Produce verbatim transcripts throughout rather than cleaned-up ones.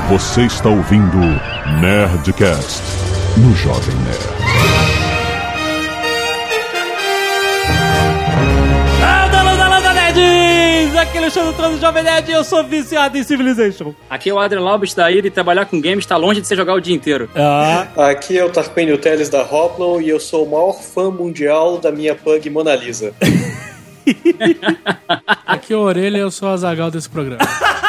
Você está ouvindo Nerdcast no Jovem Nerd. Aqui é o Alexandre do Jovem Nerd e eu sou viciado em Civilization. Aqui é o Adrian Laubes da I R e trabalhar com games está longe de você jogar o dia inteiro. Ah. Aqui é o Tarquínio Teles da Hoplon e eu sou o maior fã mundial da minha pug Mona Lisa. Aqui é o Orelha e eu sou o Azaghal desse programa.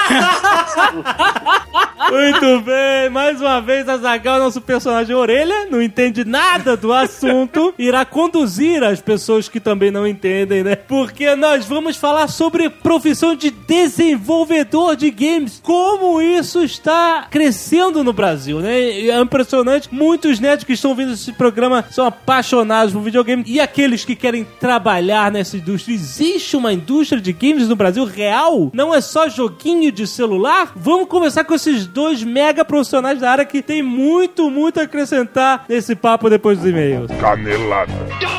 Muito bem, mais uma vez Azaghal, nosso personagem Orelha, não entende nada do assunto, irá conduzir as pessoas que também não entendem, né? Porque nós vamos falar sobre profissão de desenvolvedor de games, como isso está crescendo no Brasil, né? É impressionante, muitos nerds que estão ouvindo esse programa são apaixonados por videogame e aqueles que querem trabalhar nessa indústria. Existe uma indústria de games no Brasil real? Não é só joguinho de celular? Vamos conversar com esses dois mega profissionais da área que tem muito, muito a acrescentar nesse papo depois dos e-mails. Canelada.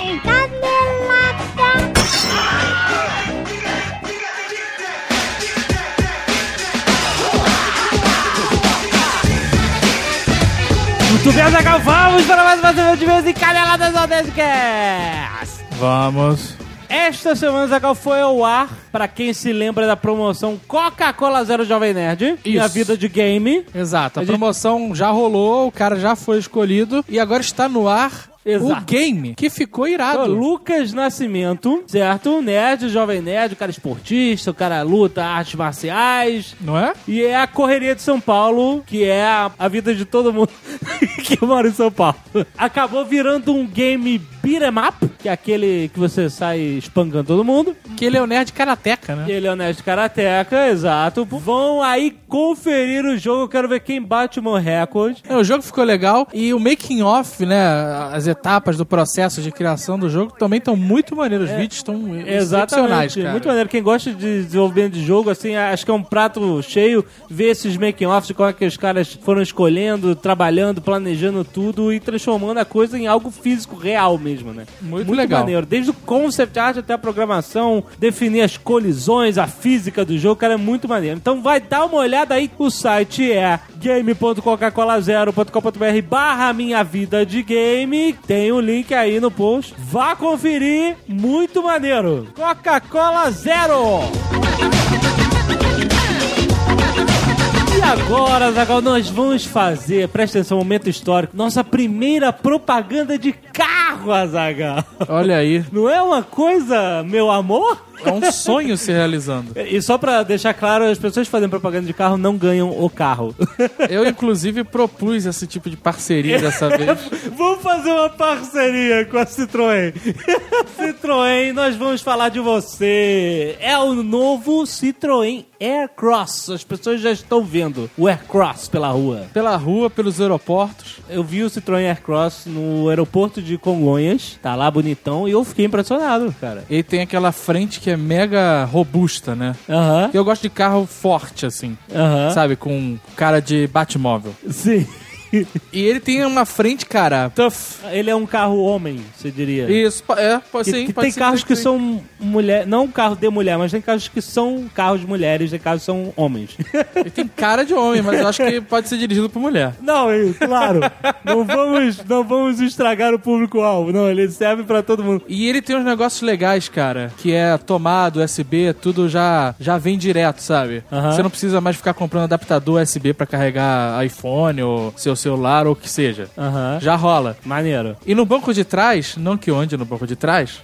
Muito bem, Azaghal, vamos para mais uma semana de vez em Caneladas ao Nerdcast. Vamos. Esta semana, Azaghal, foi ao ar, pra quem se lembra da promoção Coca-Cola Zero Jovem Nerd, Minha Vida de Game. Exato, a, A gente- promoção já rolou, o cara já foi escolhido e agora está no ar Exato. o game, que ficou irado. Lucas Nascimento, certo? Nerd, Jovem Nerd, o cara esportista, o cara luta artes marciais. Não é? E é a correria de São Paulo, que é a, a vida de todo mundo que mora em São Paulo. Acabou virando um game beat'em up, que é aquele que você sai espancando todo mundo. Que ele é o nerd karateca, né? Ele é o Nerd Karateka, exato. Vão aí conferir o jogo, eu quero ver quem bate o meu recorde. É, o jogo ficou legal e o making off, né, as etapas do processo de criação do jogo também estão muito maneiros. Os vídeos estão excepcionais, Exatamente, cara. muito maneiro. Quem gosta de desenvolvimento de jogo, assim, acho que é um prato cheio ver esses making-offs, como é que os caras foram escolhendo, trabalhando, planejando tudo e transformando a coisa em algo físico real mesmo, né? Muito legal. maneiro. Desde o concept art até a programação, definir as colisões, a física do jogo, cara, é muito maneiro. Então vai dar uma olhada aí, o site é game ponto coca cola zero ponto com ponto b r barra minha vida de game. Tem um link aí no post. Vá conferir, muito maneiro. Coca-Cola Zero. E agora, Azaghal, nós vamos fazer, presta atenção, momento histórico, nossa primeira propaganda de carro, Azaghal. Olha aí, Não é uma coisa, meu amor? é um sonho se realizando. E só pra deixar claro, as pessoas que fazem propaganda de carro não ganham o carro. Eu, inclusive, propus esse tipo de parceria dessa vez. Vamos fazer uma parceria com a Citroën. Citroën, nós vamos falar de você. É o novo Citroën Aircross. As pessoas já estão vendo o Aircross pela rua. Pela rua, pelos aeroportos. Eu vi o Citroën Aircross no aeroporto de Congonhas. Tá lá bonitão e eu fiquei impressionado, cara. E tem aquela frente que é mega robusta, né? Aham, Eu gosto de carro forte, assim. aham. Sabe? Com cara de Batmóvel. Sim. E ele tem uma frente, cara, tough. Ele é um carro homem, você diria. Isso, po- é, pode Que, sim. que pode tem ser carros que sim. são mulher, não carro de mulher, mas tem carros que são carros de mulheres, tem carros que são homens. Ele tem cara de homem, mas eu acho que pode ser dirigido por mulher. Não, é claro, não vamos, não vamos estragar o público-alvo, não, ele serve pra todo mundo. E ele tem uns negócios legais, cara, que é tomada, U S B, tudo já, já vem direto, sabe? Aham. Você não precisa mais ficar comprando adaptador U S B pra carregar iPhone ou seu celular ou o que seja. Aham, Já rola. maneiro. E no banco de trás, não que eu ande no banco de trás,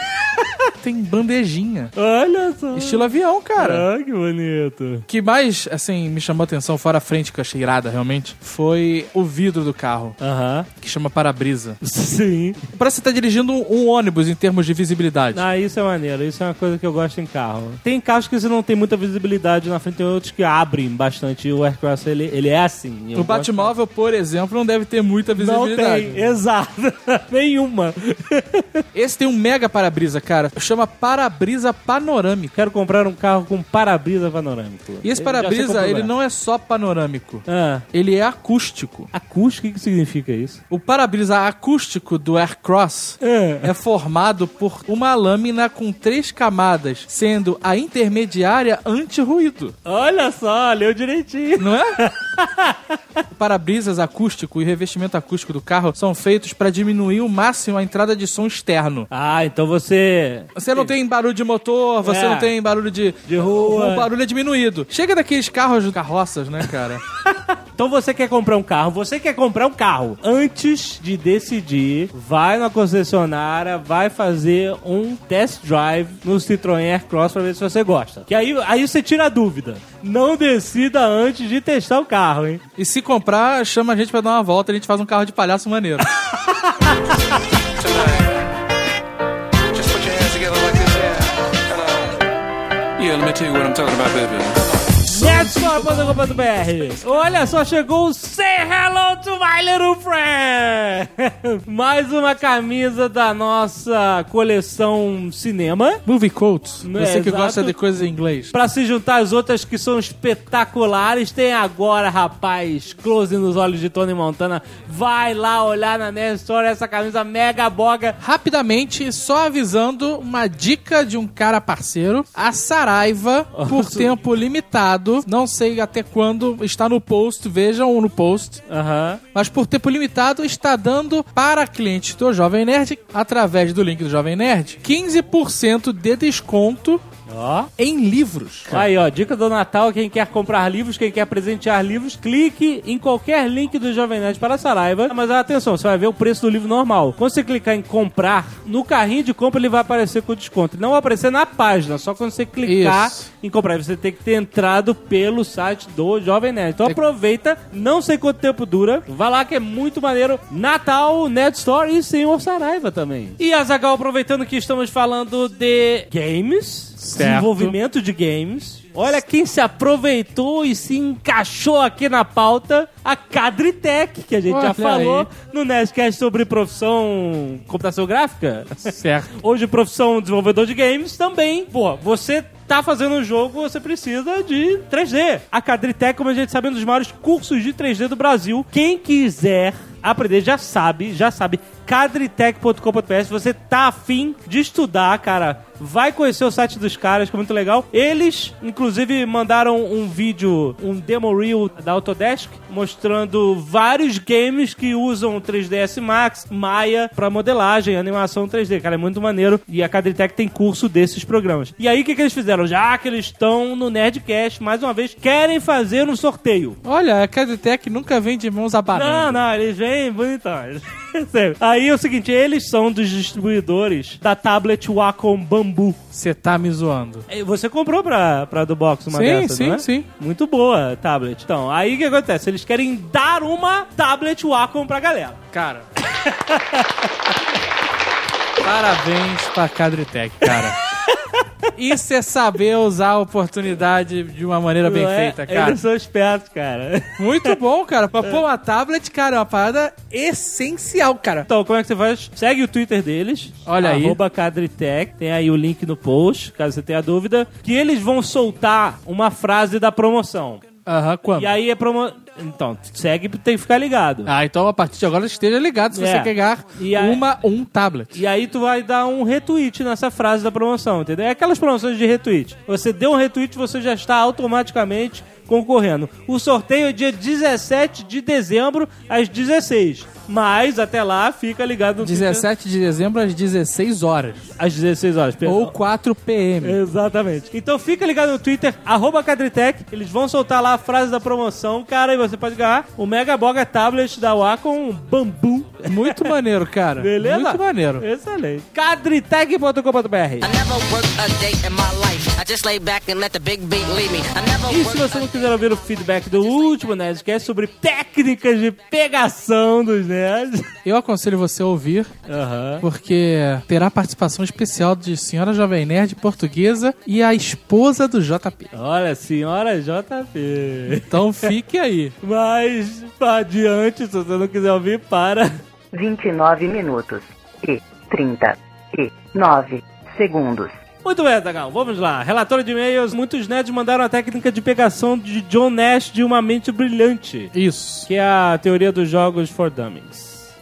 tem bandejinha. Olha só. Estilo avião, cara. Ah, que bonito. O que mais, assim, me chamou a atenção, fora a frente, que eu achei irada, realmente, foi o vidro do carro, Aham, que chama para-brisa. sim. Parece que você tá dirigindo um, um ônibus em termos de visibilidade. Ah, isso é maneiro, isso é uma coisa que eu gosto em carro. Tem carros que você não tem muita visibilidade na frente, tem outros que abrem bastante. O Aircross, ele, ele é assim. Eu O gosto- Batmóvel, por exemplo, não deve ter muita Não visibilidade. tem, exato. Nenhuma. Esse tem um mega para-brisa, cara. Chama para-brisa panorâmico. Quero comprar um carro com para-brisa panorâmico. E esse Eu já sei para-brisa, qual ele problema. não é só panorâmico. Ah, Ele é acústico. acústico, o que, que significa isso? O para-brisa acústico do Aircross É. é formado por uma lâmina com três camadas, sendo a intermediária anti-ruído. Olha só, leu direitinho. Não é? O para-brisas acústico e revestimento acústico do carro são feitos para diminuir o máximo a entrada de som externo. Ah, então você... Você não tem barulho de motor, você É. não tem barulho de... De rua. O barulho é diminuído. Chega daqueles carros, carroças, né, cara? Então você quer comprar um carro, você quer comprar um carro. Antes de decidir, vai na concessionária, vai fazer um test drive no Citroën Aircross pra ver se você gosta. Que aí, aí você tira a dúvida. Não decida antes de testar o carro, hein? E se comprar, chama a gente pra dar uma volta, a gente faz um carro de palhaço maneiro. Yeah, let me tell you what I'm talking about, baby. Nerdstore ponto com ponto b r. Olha só, chegou o Say Hello to My Little Friend! Mais uma camisa da nossa coleção cinema. Movie Coats. Não Você é, que exato. gosta de coisas em inglês. Pra se juntar às outras que são espetaculares, tem agora, rapaz, close nos olhos de Tony Montana. Vai lá olhar na Nerdstore essa camisa mega boga. Rapidamente, só avisando uma dica de um cara parceiro. A Saraiva, por tempo limitado, não sei até quando, está no post, vejam no post. Aham. Mas por tempo limitado está dando para clientes do Jovem Nerd, através do link do Jovem Nerd, quinze por cento de desconto Ó. em livros. Aí, ó, dica do Natal, quem quer comprar livros, quem quer presentear livros, clique em qualquer link do Jovem Nerd para a Saraiva. Mas atenção, você vai ver o preço do livro normal. Quando você clicar em comprar, no carrinho de compra ele vai aparecer com desconto. Não vai aparecer na página, só quando você clicar Isso. em comprar. Você tem que ter entrado pelo site do Jovem Nerd. Então aproveita, não sei quanto tempo dura, vai lá que é muito maneiro. Natal, Nerd Store e Senhor Saraiva também. E Azaghal, aproveitando que estamos falando de games... Certo. Desenvolvimento de games. Olha quem se aproveitou e se encaixou aqui na pauta, a Cadritech, que a gente Olha já falou aí. no Nerdcast sobre profissão computação gráfica. Certo. Hoje profissão desenvolvedor de games também. Pô, você tá fazendo um jogo, você precisa de três D. A Cadritech, como a gente sabe, é um dos maiores cursos de três D do Brasil. Quem quiser aprender já sabe, já sabe. cadritech ponto com ponto b r. Se você tá afim de estudar, cara, vai conhecer o site dos caras, que é muito legal. Eles, inclusive, mandaram um vídeo, um demo reel da Autodesk, mostrando vários games que usam três D S Max, Maya, pra modelagem, animação três D. Cara, é muito maneiro. E a Cadritech tem curso desses programas. E aí, o que, que eles fizeram? Já que eles estão no Nerdcast, mais uma vez, querem fazer um sorteio. Olha, a Cadritech nunca vem de mãos Não, abanando. não, eles vêm bonitões. Sério. Aí é o seguinte, eles são dos distribuidores da tablet Wacom Bambu. Você tá me zoando. E você comprou pra, pra do box uma Sim, dessas, sim, não é? sim. Muito boa a tablet. Então, aí o que acontece? Eles querem dar uma tablet Wacom pra galera. Cara. Parabéns pra Cadritech, cara. Isso é saber usar a oportunidade de uma maneira bem Não é? feita, cara. Eles são espertos, cara. Muito bom, cara. Pra pôr uma tablet, cara, é uma parada essencial, cara. Então, como é que você faz? Segue o Twitter deles. Olha aí. Arroba Cadritech. Tem aí o link no post, caso você tenha dúvida. Que eles vão soltar uma frase da promoção. Aham, quando? E aí é promo... Então, segue, tem que ficar ligado. Ah, então a partir de agora esteja ligado se É. você quer ganhar E aí- uma, um tablet. E aí tu vai dar um retweet nessa frase da promoção, entendeu? É aquelas promoções de retweet. Você deu um retweet, você já está automaticamente concorrendo. O sorteio é dia dezessete de dezembro, às dezesseis. Mas, até lá, fica ligado no dezessete de dezembro às dezesseis horas. Twitter. Às dezesseis horas, perdão. Ou quatro p m. Exatamente. Então fica ligado no Twitter, arroba Cadritech. Eles vão soltar lá a frase da promoção, cara, e você pode ganhar o Mega Boga Tablet da Wacom Bambu. Muito maneiro, cara. Beleza? Muito maneiro. Excelente. cadritech ponto com ponto b r. I never worked a day in my life. I just lay back and let the big beat lead me. I never E se você não quiser ouvir o feedback do último Nerdcast sobre técnicas de pegação dos nerds... Eu aconselho você a ouvir, Aham. porque terá participação especial de senhora Jovem Nerd portuguesa e a esposa do J P. Olha, senhora J P. Então fique aí. Mas, adiante, se você não quiser ouvir, para... vinte e nove minutos e trinta e nove segundos. Muito bem, Azaghal, vamos lá. Relatório de e-mails. Muitos nerds mandaram a técnica de pegação de John Nash de Uma Mente Brilhante, Isso. que é a teoria dos jogos for dummies.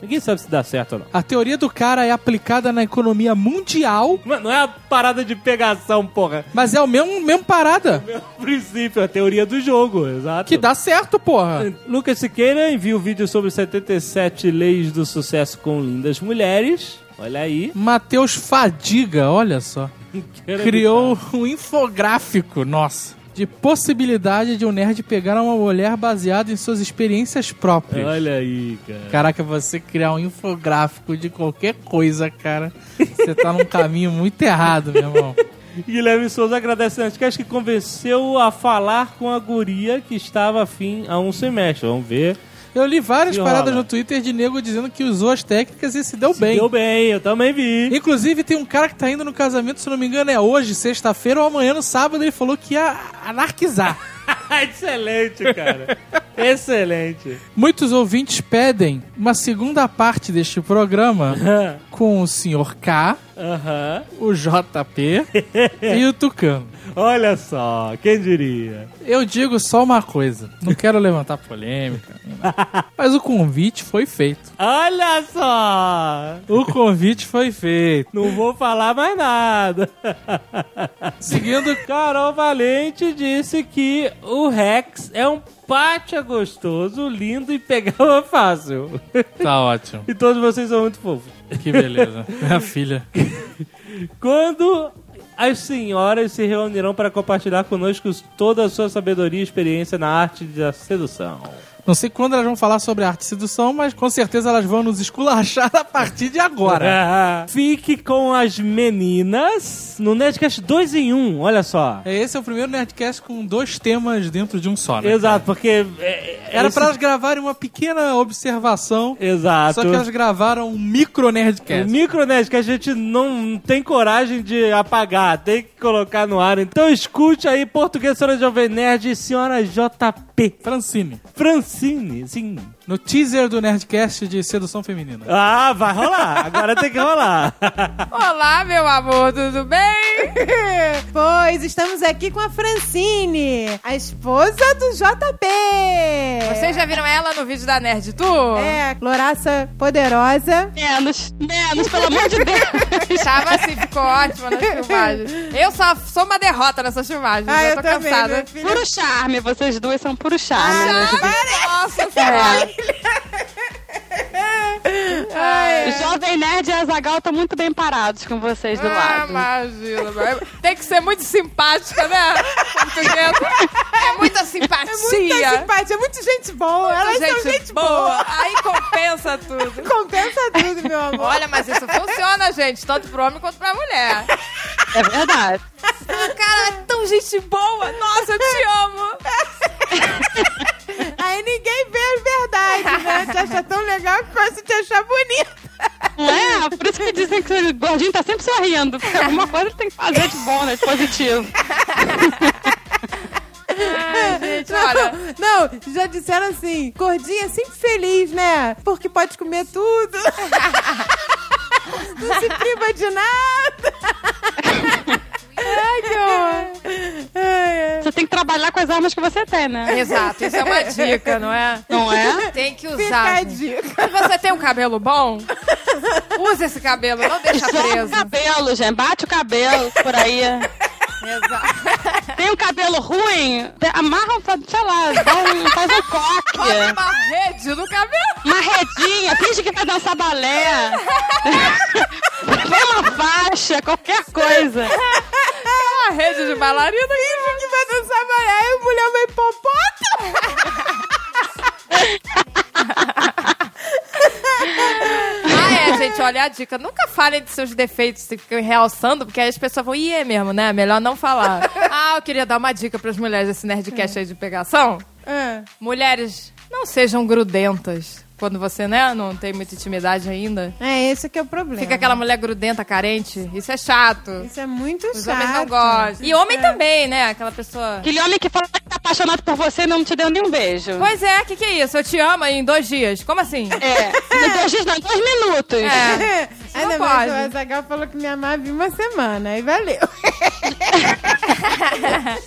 Ninguém sabe se dá certo ou não. A teoria do cara é aplicada na economia mundial, Não não é a parada de pegação, porra. mas é o mesmo, mesmo parada. É o princípio, a teoria do jogo, exato. Que dá certo, porra. Lucas Siqueira envia o vídeo sobre setenta e sete leis do sucesso com lindas mulheres. Olha aí. Matheus Fadiga, olha só, criou um infográfico, nossa, de possibilidade de um nerd pegar uma mulher baseado em suas experiências próprias. Olha aí, cara. Caraca, você criar um infográfico de qualquer coisa, cara, você tá num caminho muito errado, meu irmão. Guilherme Souza agradece a Nerdcast que convenceu a falar com a guria que estava afim há um semestre. Vamos ver. Eu li várias Que paradas rola. no Twitter de nego dizendo que usou as técnicas e se deu bem. Deu bem, eu também vi. Inclusive, tem um cara que tá indo no casamento, se não me engano, é hoje, sexta-feira ou amanhã, no sábado, ele falou que ia anarquizar. Excelente, cara. Excelente. Muitos ouvintes pedem uma segunda parte deste programa com o senhor K, Aham. o J P e o Tucano. Olha só, quem diria? Eu digo só uma coisa, não quero levantar polêmica, mas o convite foi feito. Olha só! O convite foi feito. Não vou falar mais nada. Seguindo, Carol Valente disse que o Rex é um pátia gostoso, lindo e pegava fácil. tá ótimo. E todos vocês são muito fofos. Que beleza. Minha filha. Quando as senhoras se reunirão para compartilhar conosco toda a sua sabedoria e experiência na arte da sedução. Não sei quando elas vão falar sobre arte e sedução, mas com certeza elas vão nos esculachar a partir de agora. Fique com as meninas no Nerdcast dois em um, olha só. Esse é o primeiro Nerdcast com dois temas dentro de um só, né? Exato, porque... é, Era esse- pra elas gravarem uma pequena observação, Exato. só que elas gravaram um micro O Nerdcast. micronerd que a gente não tem coragem de apagar, tem que colocar no ar. Então escute aí, português, senhora Jovem Nerd e senhora J P. Francine, Francine, sim. no teaser do Nerdcast de sedução feminina. Ah, vai rolar. Agora tem que rolar. Olá, meu amor, tudo bem? Pois, estamos aqui com a Francine, a esposa do J P. Vocês já viram ela no vídeo da Nerd Tour? É, louraça poderosa. Menos, menos, pelo amor de Deus. Tava assim, ficou ótima nas filmagens. Eu só sou uma derrota nessas filmagens, Ah, eu eu tô também, cansada. minha filha. Puro charme, vocês duas são puro charme. né? Nossa senhora. O Jovem Nerd e a Azaghal estão muito bem parados com vocês do Ah, lado. imagina. mas Tem que ser muito simpática, né? Portuguesa. É muita simpatia. É muita simpatia, é muito gente boa. Elas gente, são gente boa. boa. Aí compensa tudo. Compensa tudo, meu amor. Olha, mas isso funciona, gente. Tanto pro homem quanto pra mulher. É verdade. Cara, é tão gente boa. Nossa, eu te amo. Aí ninguém vê a verdade, né? Te acha tão legal que começa a te achar bonita. Não é? Por isso que dizem que o gordinho tá sempre sorrindo. Porque alguma coisa tem que fazer de bom, né? De positivo. Ai, gente, Não, olha. não, já disseram assim, gordinha é sempre feliz, né? Porque pode comer tudo. Não se priva de nada. Ai, que horror. Ai, ai. Você tem que trabalhar com as armas que você tem, né? Exato, isso é uma dica, não é? Não é? Tem que Fica usar. a gente. dica. Se você tem um cabelo bom, use esse cabelo, não deixa Joga o preso. cabelo, gente. Bate o cabelo por aí. Exato. Tem um cabelo ruim, te- amarra, sei lá, dá um- faz um coque. Bota uma rede no cabelo. Uma redinha, finge que vai dançar balé. Põe uma faixa, qualquer coisa. Uma rede de bailarina. Finge que vai dançar balé e a mulher vai hipopótamo. Ah, é, gente, olha a dica. Nunca falem de seus defeitos, se ficam realçando, porque aí as pessoas vão, ih, é mesmo, né? Melhor não falar. Ah, eu queria dar uma dica pras mulheres desse Nerdcast aí de pegação. É. Mulheres, não sejam grudentas. Quando você, né, não tem muita intimidade ainda. É, esse que é o problema. Fica aquela mulher grudenta, carente. Isso é chato. Isso é muito Os chato. homens não gostam. E homem também, né? Aquela pessoa... Aquele homem que fala que tá apaixonado por você e não te deu nenhum beijo. Pois é, o que, que é isso? Eu te amo em dois dias. Como assim? É, em dois dias não, em dois minutos. É. Ainda não mais, pode. o Azaghal falou que me amava em uma semana, aí valeu.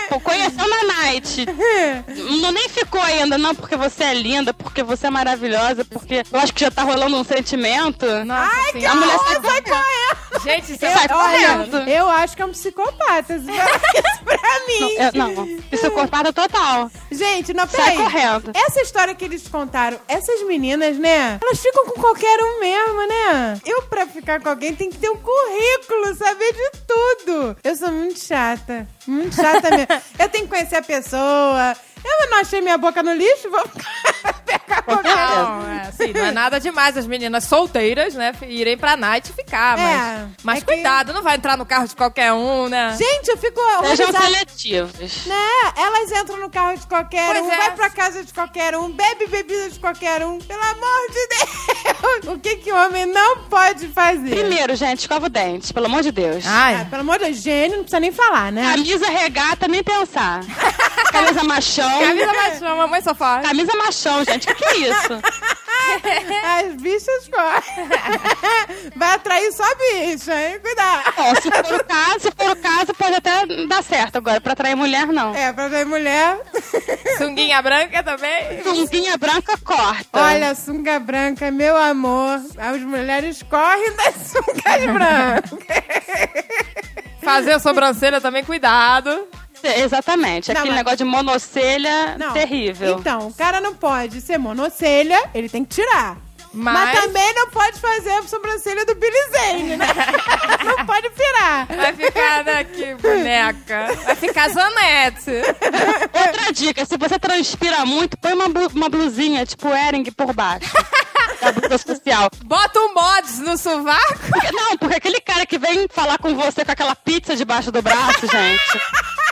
tipo, conheceu na night. Não nem ficou ainda, não, porque você é linda, porque você é maravilhosa, porque eu acho que já tá rolando um sentimento. Nossa, Ai, sim. que A mulher horror, sai sai correndo. Gente, você Eu, vai olha, correndo. eu acho que é um psicopata. Se fala isso pra mim. Não, é, não, psicopata total. Gente, não, Sai peraí. correndo. Essa história que eles contaram, essas meninas, né? Elas ficam com qualquer um mesmo, né? Eu, pra ficar com alguém, tem que ter um currículo, saber de tudo. Eu sou muito chata. Muito chata mesmo. Eu tenho que conhecer a pessoa. Eu não achei minha boca no lixo, vou pegar qualquer um. Não, é, assim, não é nada demais as meninas solteiras, né, irem pra night e ficar, mas, É, mas é que- cuidado, não vai entrar no carro de qualquer um, né? Gente, eu fico Sejam horrorizada. seletivos. Né? Elas entram no carro de qualquer Pois um, é. vai pra casa de qualquer um, bebe bebida de qualquer um. Pelo amor de Deus! O que que o homem não pode fazer? Primeiro, gente, escova o dente, pelo amor de Deus. Ai, Ah, pelo amor de Deus, gênio, não precisa nem falar, né? Camisa regata, nem pensar. Camisa machão. camisa machão, mamãe sofá. Camisa machão, gente. O que, que é isso? As bichas correm. Vai atrair só bicha, hein? Cuidado. Bom, se for o caso, se for o caso, pode até dar certo. Agora, pra atrair mulher, não. É, pra ver mulher. Sunguinha branca também. Sunguinha branca corta. Olha, sunga branca, meu amor. As mulheres correm das sungas brancas. Fazer a sobrancelha também, cuidado. Exatamente. Não, Aquele mas- negócio de monocelha Não. terrível. Então, o cara não pode ser monocelha, ele tem que tirar. Mas, Mas, também não pode fazer a sobrancelha do Billy Zane, né? Não pode pirar. vai ficar, né, que boneca. Vai ficar Zanete. Outra dica, se você transpira muito, põe uma, blu- uma blusinha, tipo Ering, por baixo. Da blusa social. Bota um mods no sovaco. Porque- Não, porque aquele cara que vem falar com você com aquela pizza debaixo do braço, gente.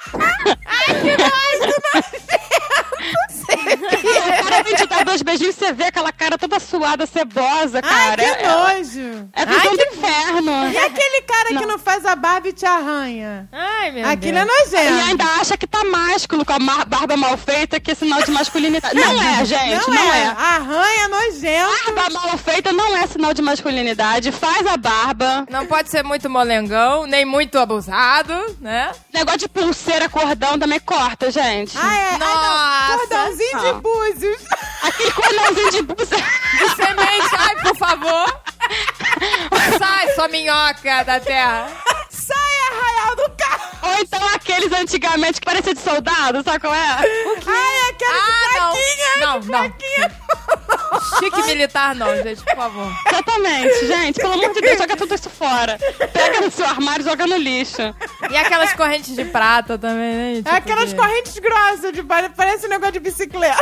O cara vem te dar dois beijinhos e você vê aquela cara toda suada, cebosa, Ai, cara. que é, nojo. é visão do inferno. E aquele cara que Não. não faz a barba e te arranha? Ai, meu Aquilo é Deus. E nojento. ainda acha que tá másculo com a ma- barba mal feita, que é sinal de masculinidade. Não é, gente, Não, não, é. é. Arranha nojento. Barba mal feita não é sinal de masculinidade. Faz a barba. Não pode ser muito molengão, nem muito abusado, né? Negócio de pulseira, cordão também corta, gente. Ai, ai, ai, Nossa. não. Cordãozinho de Não. búzios. Aquele cordãozinho de blusa. De semente, ai, por favor. Sai, sua minhoca da terra. Sai, arraial do carro. Ou então aqueles antigamente que parecia de soldado, sabe qual é? Ai, aquela de Ah, plaquinha. não. de Não, não. plaquinha. Chique militar não, gente, por favor. Exatamente, gente. Pelo amor de Deus, joga tudo isso fora. Pega no seu armário e joga no lixo. E aquelas correntes de prata também, né? Tipo Aquelas de- correntes grossas, de, parece um negócio de bicicleta.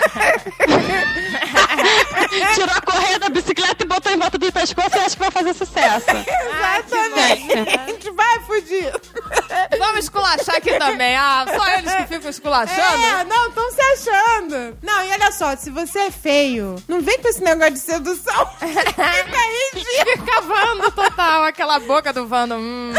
Tirou a correia da bicicleta e botou em volta do pescoço e acha que vai fazer sucesso. Exatamente. Vai, fudido. Vamos esculachar aqui também. Ah, só eles que ficam esculachando. É, não, estão se achando. Não, e olha só, se você é feio, não vem com esse negócio de sedução. Fica ridículo. Fica Vando total, aquela boca do Vando. Hum.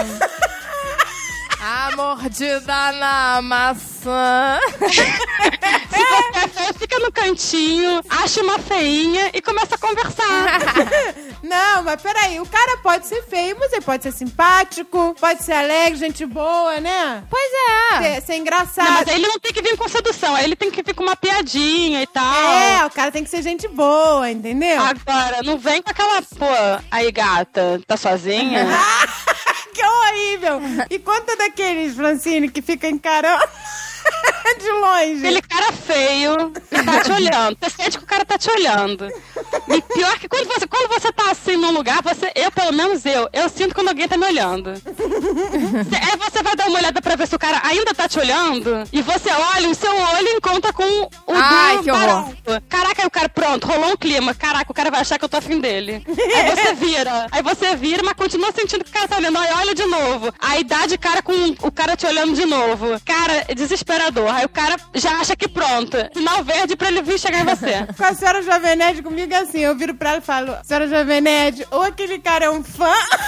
A mordida na maçã. Se você é feio, fica no cantinho, acha uma feinha e começa a conversar. Não, mas peraí, o cara pode ser feio, mas ele pode ser simpático, pode ser alegre, gente boa, né? Pois é. Ser, ser engraçado. Não, mas aí ele não tem que vir com sedução, aí ele tem que vir com uma piadinha e tal. É, o cara tem que ser gente boa, entendeu? Agora, não vem com aquela, pô, aí gata, tá sozinha? Que horrível! E conta daqueles, Francine, que fica encarando de longe. Aquele cara feio tá te olhando. Você sente que o cara tá te olhando. E pior que quando você, quando você tá assim num lugar, você, eu, pelo menos eu, eu sinto quando alguém tá me olhando. Cê, aí você vai dar uma olhada pra ver se o cara ainda tá te olhando, e você olha, o seu olho encontra com o Ai, do que horror. barato. Caraca, aí o cara, pronto, rolou um clima. Caraca, o cara vai achar que eu tô afim dele. Aí você vira. Aí você vira, mas continua sentindo que o cara tá olhando. Aí olha de novo. Aí dá de cara com o cara te olhando de novo. Cara, é desesperador. Aí o cara já acha que pronto. Sinal verde pra ele vir chegar em você. Com a senhora Jovem Nerd comigo é assim, eu viro pra ela e falo, senhora Jovem Nerd, ou aquele cara é um fã,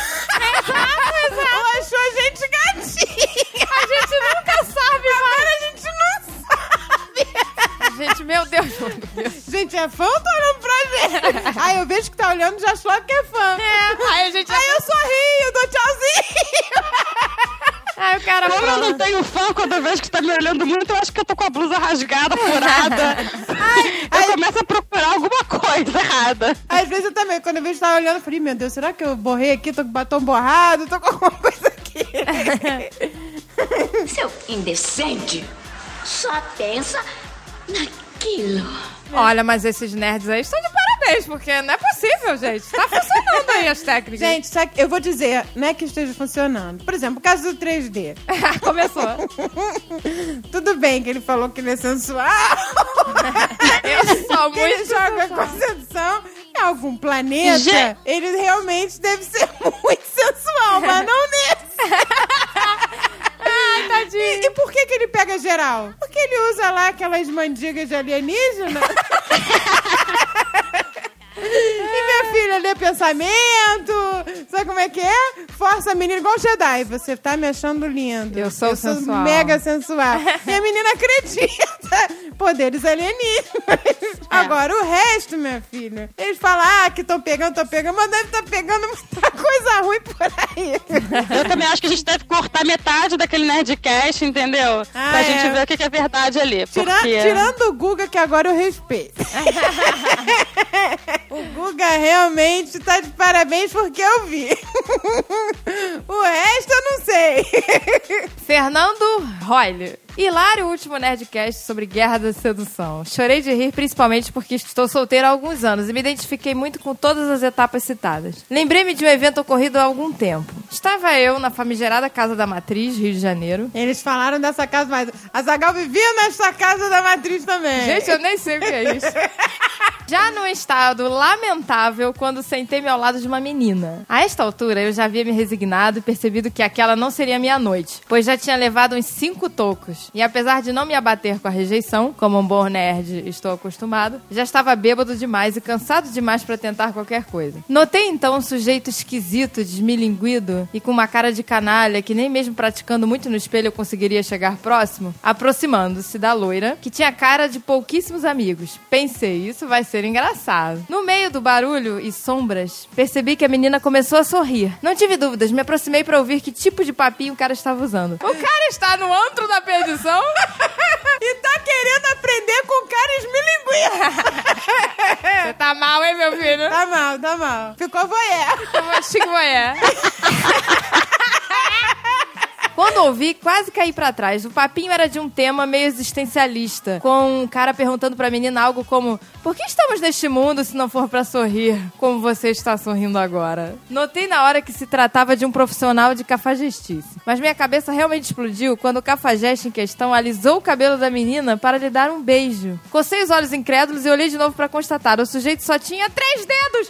ou achou a gente gatinha. A gente nunca sabe, Agora a gente não sabe. Gente, meu Deus, meu Deus. Gente, é fã ou tá olhando pra gente? Aí eu vejo que tá olhando, já achou que é fã. É, aí a gente... Aí eu sorrio, dou tchauzinho. Aí o cara Como eu fala... não tenho fã, quando eu vejo que tá me olhando muito, eu acho que eu tô com a blusa rasgada, furada. Ai, eu ai, começo a procurar alguma coisa errada. Às vezes eu também, quando eu vejo que tava olhando, eu falei, meu Deus, será que eu borrei aqui? Tô com batom borrado? Tô com alguma coisa aqui. Seu indecente, só pensa naquilo. Olha, mas esses nerds aí estão de parabéns, porque não é possível, gente. Tá funcionando aí as técnicas. Gente, sabe, eu vou dizer, não é que esteja funcionando. Por exemplo, o caso do três D. Começou. Tudo bem que ele falou que ele é sensual. Eu sou que muito ele joga com a sedução em algum planeta. Gente. Ele realmente deve ser muito sensual, mas não nesse. Ai, tadinho. E, e por que que ele pega geral? Porque ele usa lá aquelas mandigas de alienígena. E minha filha lê pensamento. Sabe como é que é? Força a menina igual Jedi. Você tá me achando lindo. Eu sou Eu sou sensual. mega sensual. E a menina acredita. Poderes alienígenas. É. Agora, o resto, minha filha, eles falam, ah, que estão pegando, estão pegando, mas deve estar tá pegando muita coisa ruim por aí. Eu também acho que a gente deve cortar metade daquele Nerdcast, entendeu? Ah, pra é. gente ver o que que é verdade ali. Tira, porque... Tirando o Guga, que agora eu respeito. O Guga realmente tá de parabéns porque eu vi. O resto eu não sei. Fernando Royle. Hilário, o último Nerdcast sobre Guerra da Sedução. Chorei de rir, principalmente porque estou solteira há alguns anos e me identifiquei muito com todas as etapas citadas. Lembrei-me de um evento ocorrido há algum tempo. Estava eu na famigerada Casa da Matriz, Rio de Janeiro. Eles falaram dessa casa, mas a Zagal vivia nessa Casa da Matriz também. Gente, eu nem sei o que é isso. Já num estado lamentável quando sentei-me ao lado de uma menina. A esta altura, eu já havia me resignado e percebido que aquela não seria minha noite, pois já tinha levado uns cinco tocos. E apesar de não me abater com a rejeição, como um bom nerd estou acostumado, já estava bêbado demais e cansado demais para tentar qualquer coisa. Notei então um sujeito esquisito, desmilinguido e com uma cara de canalha que nem mesmo praticando muito no espelho eu conseguiria chegar próximo, aproximando-se da loira, que tinha cara de pouquíssimos amigos. Pensei, isso vai ser engraçado. No meio do barulho e sombras, percebi que a menina começou a sorrir. Não tive dúvidas, me aproximei para ouvir que tipo de papinho o cara estava usando. O cara está no antro da perdição e tá querendo aprender com cara esmilinguido. Você tá mal, hein, meu filho? Tá mal, tá mal. Ficou voyeur. Ficou chique voyeur. Quando ouvi, quase caí pra trás. O papinho era de um tema meio existencialista, com um cara perguntando pra menina algo como: por que estamos neste mundo se não for pra sorrir, como você está sorrindo agora? Notei na hora que se tratava de um profissional de cafajestice, mas minha cabeça realmente explodiu quando o cafajeste em questão alisou o cabelo da menina para lhe dar um beijo. Cocei os olhos incrédulos e olhei de novo pra constatar: o sujeito só tinha três dedos!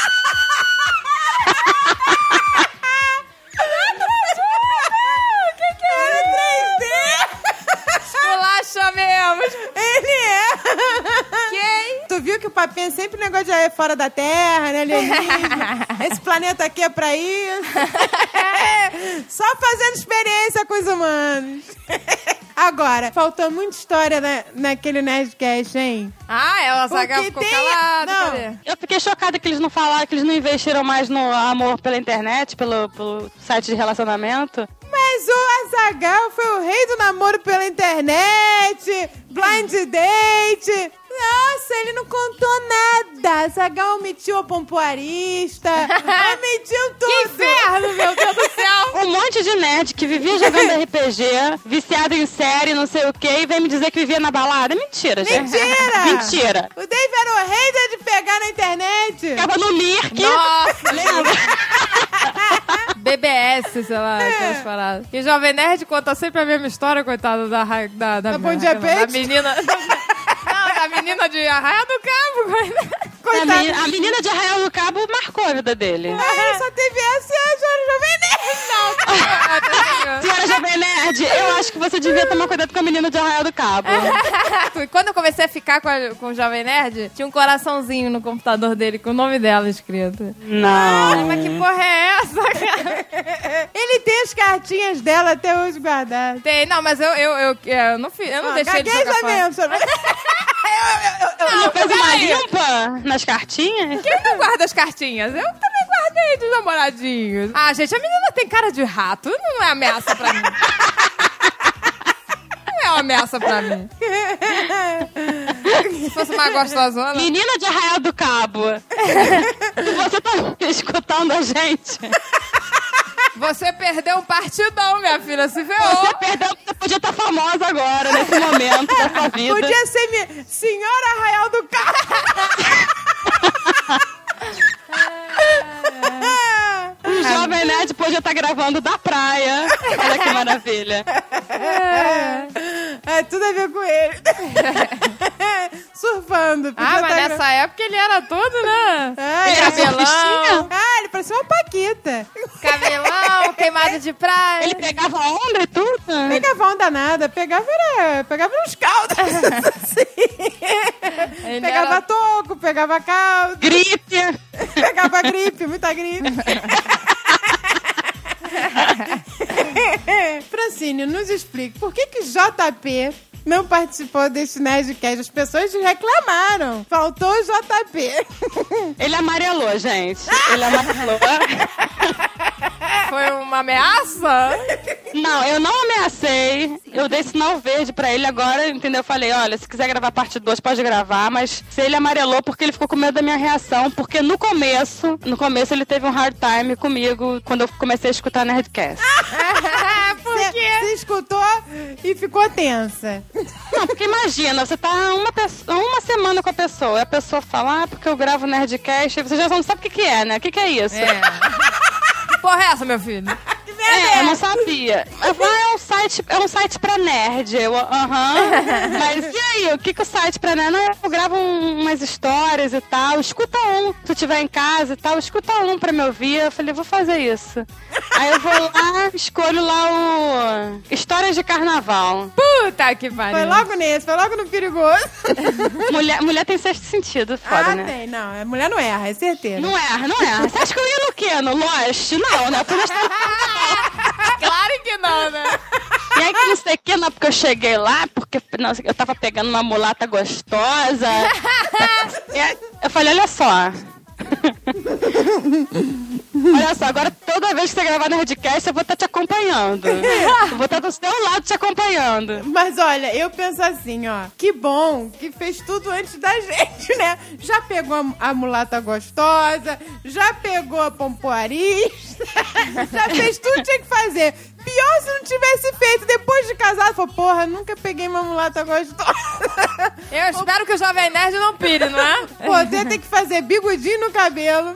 Esculacha mesmo! Ele é! Quem? Tu viu que o papinho é sempre negócio de é fora da Terra, né, alienígena? Esse planeta aqui é pra isso. Só fazendo experiência com os humanos. Agora, faltou muita história na, naquele Nerdcast, hein? Ah, ela Zagal ficou tem... calada. Não. Cadê? Eu fiquei chocada que eles não falaram, que eles não investiram mais no amor pela internet, pelo, pelo site de relacionamento. Mas o Azaghal foi o rei do namoro pela internet, blind date. Nossa, ele não contou nada. Azaghal omitiu a pompoarista, omitiu tudo. Que inferno, meu Deus do céu. Um monte de nerd que vivia jogando R P G, viciado em série, não sei o quê, e vem me dizer que vivia na balada. Mentira, gente. Mentira. Mentira. O Dave era o rei de pegar na internet. Ficava no Mirk. Nossa, lembra? B B S, sei lá, é. aquelas paradas. E Jovem Nerd conta sempre a mesma história, coitada da... Da, da, da, Bom Dia da, Peixe? da menina... Não, da menina de Arraial do Cabo. A menina, a menina de Arraial do Cabo marcou a vida dele. Ah, ele só teve essa e a Jovem Nerd. Não, Senhora Jovem Nerd, eu acho que você devia tomar cuidado com a menina de Arraial do Cabo. E quando eu comecei a ficar com, a, com o Jovem Nerd, tinha um coraçãozinho no computador dele com o nome dela escrito. Não. Ai, mas que porra é essa, cara? Ele tem as cartinhas dela até hoje guardadas. Tem, não, mas eu, eu, eu, eu não, fiz, eu não ah, deixei de jogar fora. Mesmo, sabe? Eu, eu, eu, não, não fez uma limpa nas cartinhas? Quem não guarda as cartinhas? Eu também guardo gostei dos namoradinhos. Ah, gente, a menina tem cara de rato. Não é ameaça pra mim. Não é uma ameaça pra mim. Se fosse uma gostosona... Menina de Arraial do Cabo. Você tá escutando a gente? Você perdeu um partidão, minha filha, se ferrou. Você perdeu, você podia estar famosa agora, nesse momento da sua vida. Podia ser minha Senhora Arraial do Cabo. O Jovem Nerd podia estar gravando da praia. Olha que maravilha. É, é tudo a ver com ele. Surfando. Ah, mas tá nessa gra... época ele era todo, né? Ah, ele cabelão. Ah, ele parecia uma paquita. Cabelão, queimado de praia. Ele pegava onda e tudo? Pegava onda nada. Pegava, era, pegava uns caldos. Assim. Pegava era... toco, pegava caldo. Gripe. Pegava gripe, muita gripe. Francine, nos explique, por que que J P não participou desse Nerdcast? As pessoas reclamaram. Faltou o J P. Ele amarelou, gente. Ele amarelou. Foi uma ameaça? Não, eu não ameacei. Eu dei sinal verde pra ele agora, entendeu? Eu falei, olha, se quiser gravar parte dois, pode gravar, mas se ele amarelou porque ele ficou com medo da minha reação, porque no começo, no começo ele teve um hard time comigo quando eu comecei a escutar Nerdcast. Por quê? Você escutou e ficou tensa. Não, porque imagina, você tá uma, pessoa, uma semana com a pessoa, e a pessoa fala, ah, porque eu gravo Nerdcast, e você já não sabe o que que é, né? O que que é isso? É. Que porra é essa, meu filho? É, eu não sabia. Ah, é um site, é um site pra nerd. Eu, aham. Uh-huh. Mas e aí, o que que o site pra nerd? Não, eu gravo um, umas histórias e tal. Escuta um. Se tu estiver em casa e tal, escuta um pra me ouvir. Eu falei, vou fazer isso. Aí eu vou lá, escolho lá o Histórias de Carnaval. Puta que pariu. Foi logo nesse, foi logo no perigoso. Mulher, mulher tem sexto sentido, foda, ah, né? tem, não. A mulher não erra, é certeza. Não erra, não erra. Você acha que eu ia no quê? No Lost? Não, né? Eu fui na Claro que não, né? E aí que não sei o que, não, porque eu cheguei lá, porque não, eu tava pegando uma mulata gostosa. E aí, eu falei, olha só. Olha só, agora toda vez que você gravar Nerdcast, eu vou estar te acompanhando. Eu vou estar do seu lado te acompanhando. Mas olha, eu penso assim, ó. Que bom que fez tudo antes da gente, né? Já pegou a, a mulata gostosa, já pegou a pompoarista, já fez tudo que tinha que fazer. Pior se não tivesse feito depois de casado. Falou, porra, nunca peguei uma mulata gostosa. Eu espero que o Jovem Nerd não pire, não é? Pô, você tem que fazer bigodinho no cabelo.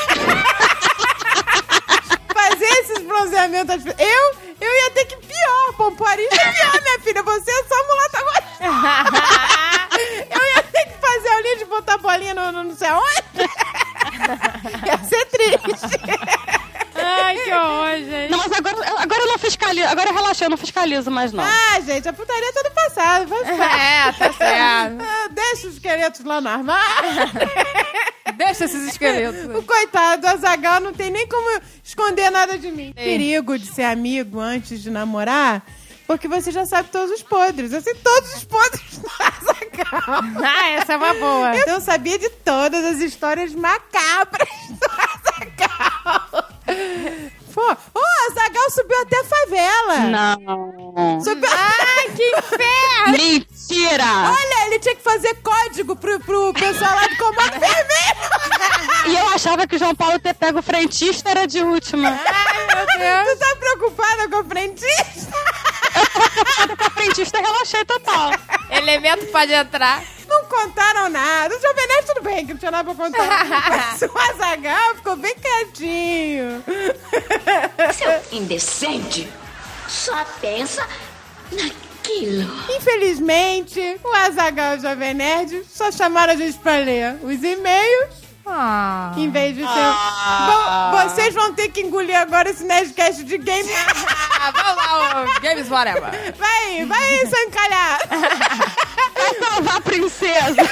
Fazer esses bronzeamentos. Eu, eu ia ter que pior. Pompoarista é pior, minha filha. Você é só mulata gostosa. Eu ia ter que fazer a linha de botar bolinha no, no não sei aonde. Ia ser triste. Ai, que horror, gente. Não, mas agora, agora eu não fiscalizo. Agora eu relaxei, eu não fiscalizo mais, não. Ah, gente, a putaria é do passado. Vai ficar. É, tá certo. Deixa os esqueletos lá no armário. Deixa esses esqueletos. O coitado do Azaghal não tem nem como esconder nada de mim. Ei. Perigo de ser amigo antes de namorar, porque você já sabe todos os podres. Eu sei todos os podres do Azaghal. Ah, essa é uma boa. Eu sabia de todas as histórias macabras do Azaghal. Pô, o Azaghal subiu até a favela. Não. Subiu... Ai, que inferno! Mentira! Olha, ele tinha que fazer código pro, pro pessoal lá do Comando Vermelho. E eu achava que o João Paulo ter pego o frentista era de última. Ai, meu Deus. Tu tá preocupada com o frentista? Eu tô preocupada com o frentista e relaxei total. Elemento pode entrar. Não contaram nada. O Jovem Nerd, tudo bem, que não tinha nada pra contar. Mas o Azaghal ficou bem quietinho. Seu indecente, só pensa naquilo. Infelizmente, o Azaghal e o Jovem Nerd só chamaram a gente pra ler os e-mails. Ah. Em vez de ser... Ah. Bom, vocês vão ter que engolir agora esse Nerdcast de game. Vamos lá, o Games Whatever. Vai, vai se encalhar. Vai salvar a princesa.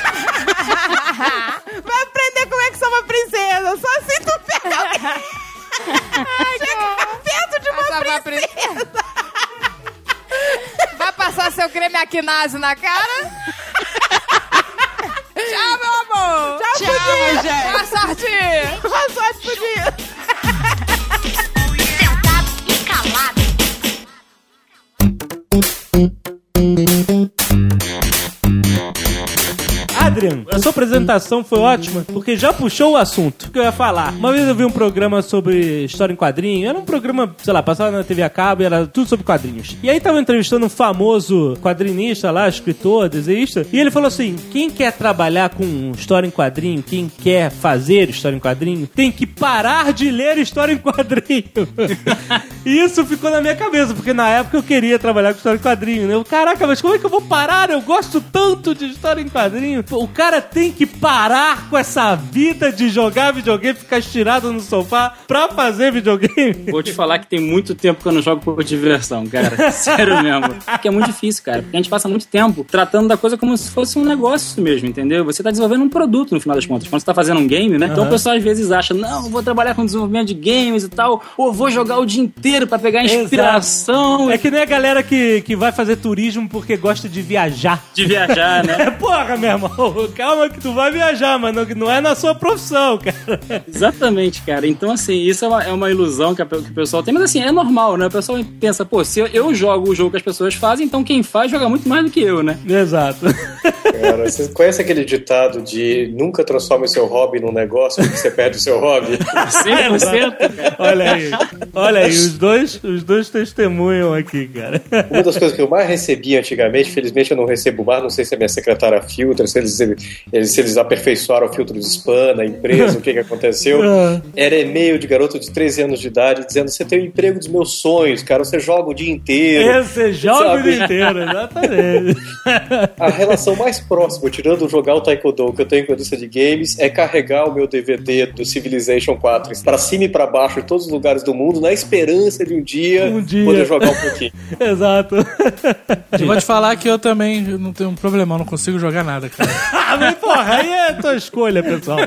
Vai aprender como é que sou uma princesa. Só assim tu pega alguém. Chega perto de uma princesa. princesa. Vai passar seu creme Aquinase na cara? Tchau, meu amor. Tchau, Tchau, Pudim. gente. Boa sorte. Boa sorte, Pudim. Adrian, a sua apresentação foi ótima, porque já puxou o assunto que eu ia falar. Uma vez eu vi um programa sobre história em quadrinho, era um programa, sei lá, passava na T V a cabo, era tudo sobre quadrinhos. E aí tava entrevistando um famoso quadrinista lá, escritor, desenhista, e ele falou assim, quem quer trabalhar com história em quadrinho, quem quer fazer história em quadrinho, tem que parar de ler história em quadrinho. E isso ficou na minha cabeça, porque na época eu queria trabalhar com história em quadrinho, né? Eu, caraca, mas como é que eu vou parar? Eu gosto tanto de história em quadrinho. O cara tem que parar com essa vida de jogar videogame, ficar estirado no sofá pra fazer videogame. Vou te falar que tem muito tempo que eu não jogo por diversão, cara. Sério mesmo. Porque é muito difícil, cara. Porque a gente passa muito tempo tratando da coisa como se fosse um negócio mesmo, entendeu? Você tá desenvolvendo um produto, no final das contas. Quando você tá fazendo um game, né? Uhum. Então o pessoal às vezes acha, não, vou trabalhar com desenvolvimento de games e tal, ou vou jogar o dia inteiro pra pegar inspiração. Exato. É que nem a galera que, que vai fazer turismo porque gosta de viajar. De viajar, né? Porra, meu irmão, calma que tu vai viajar, mas não, não é na sua profissão, cara. Exatamente, cara. Então, assim, isso é uma, é uma ilusão que, a, que o pessoal tem, mas assim, é normal, né? O pessoal pensa, pô, se eu, eu jogo o jogo que as pessoas fazem, então quem faz joga muito mais do que eu, né? Exato. Cara, você conhece aquele ditado de nunca transforme o seu hobby num negócio porque você perde o seu hobby? cem por cento, cara. Olha aí, olha aí, os dois, os dois testemunham aqui, cara. Uma das coisas que eu mais recebia antigamente, felizmente eu não recebo mais, não sei se a minha secretária filtra, se eles, eles, se eles aperfeiçoaram o filtro de spam na empresa, o que que aconteceu, era e-mail de garoto de treze anos de idade dizendo, você tem o emprego dos meus sonhos, cara, você joga o dia inteiro. É, você joga sabe? O dia inteiro, exatamente. A relação mais próxima, tirando jogar o Taekwondo que eu tenho com a indústria de games, é carregar o meu D V D do Civilization quatro pra cima e pra baixo em todos os lugares do mundo, na esperança de um dia, um dia. poder jogar um pouquinho. Exato. Eu vou te falar que eu também não tenho um problema, eu não consigo jogar nada, cara. Mas porra, aí é a tua escolha, pessoal.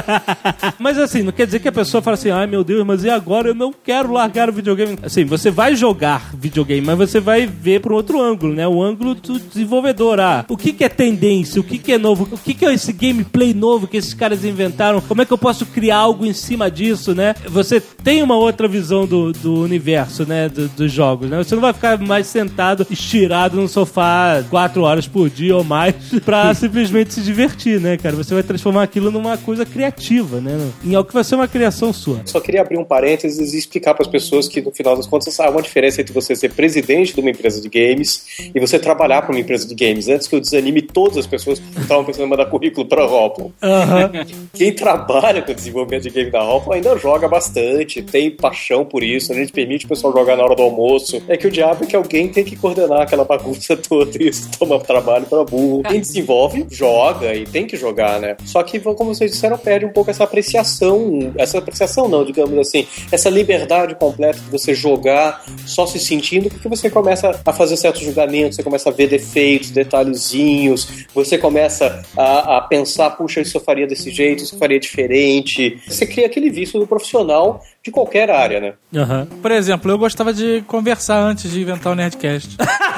Mas assim, não quer dizer que a pessoa fala assim, ai meu Deus, mas e agora eu não quero largar o videogame. Assim, você vai jogar videogame, mas você vai ver por outro ângulo, né? O ângulo do desenvolvedor. Ah, o que que é tendência? O que que é novo? O que que é esse gameplay novo que esses caras inventaram? Como é que eu posso criar algo em cima disso, né? Você tem uma outra visão do, do universo, né? Do, dos jogos, né? Você não vai ficar mais sentado, estirado no sofá quatro horas por dia ou mais pra simplesmente se divertir, né, cara? Você vai transformar aquilo numa coisa criativa, né? Em algo que vai ser uma criação sua. Só queria abrir um parênteses e explicar para as pessoas que, no final das contas, há uma diferença entre você ser presidente de uma empresa de games e você trabalhar para uma empresa de games. Antes que eu desanime todas as pessoas que estavam pensando em mandar currículo para a Hoplon. Uhum. Quem trabalha com o desenvolvimento de game da Hoplon ainda joga bastante, tem paixão por isso, a gente permite o pessoal jogar na hora do almoço. É que o diabo é que alguém tem que coordenar aquela bagunça toda e isso toma trabalho para burro. Quem desenvolve, joga e tem que jogar, né? Só que, como vocês disseram, perde um pouco essa apreciação, essa apreciação não, digamos assim, essa liberdade completa de você jogar só se sentindo, porque você começa a fazer certos julgamentos, você começa a ver defeitos, detalhezinhos, você começa a, a pensar, puxa, isso eu faria desse jeito, isso eu faria diferente. Você cria aquele vício do profissional de qualquer área, né? Uhum. Por exemplo, eu gostava de conversar antes de inventar o Nerdcast.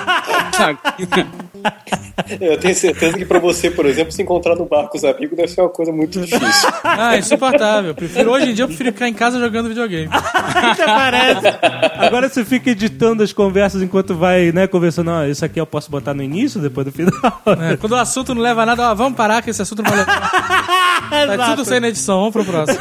Eu tenho certeza que pra você, por exemplo, se encontrar no bar com os amigos deve ser uma coisa muito difícil. Ah, insuportável. Eu prefiro, hoje em dia eu prefiro ficar em casa jogando videogame. Até parece. Agora você fica editando as conversas enquanto vai, né, conversando. Ah, isso aqui eu posso botar no início, depois do final. É, quando o assunto não leva a nada, ó, vamos parar que esse assunto não vai levar. Tá tudo saindo na edição, vamos pro próximo.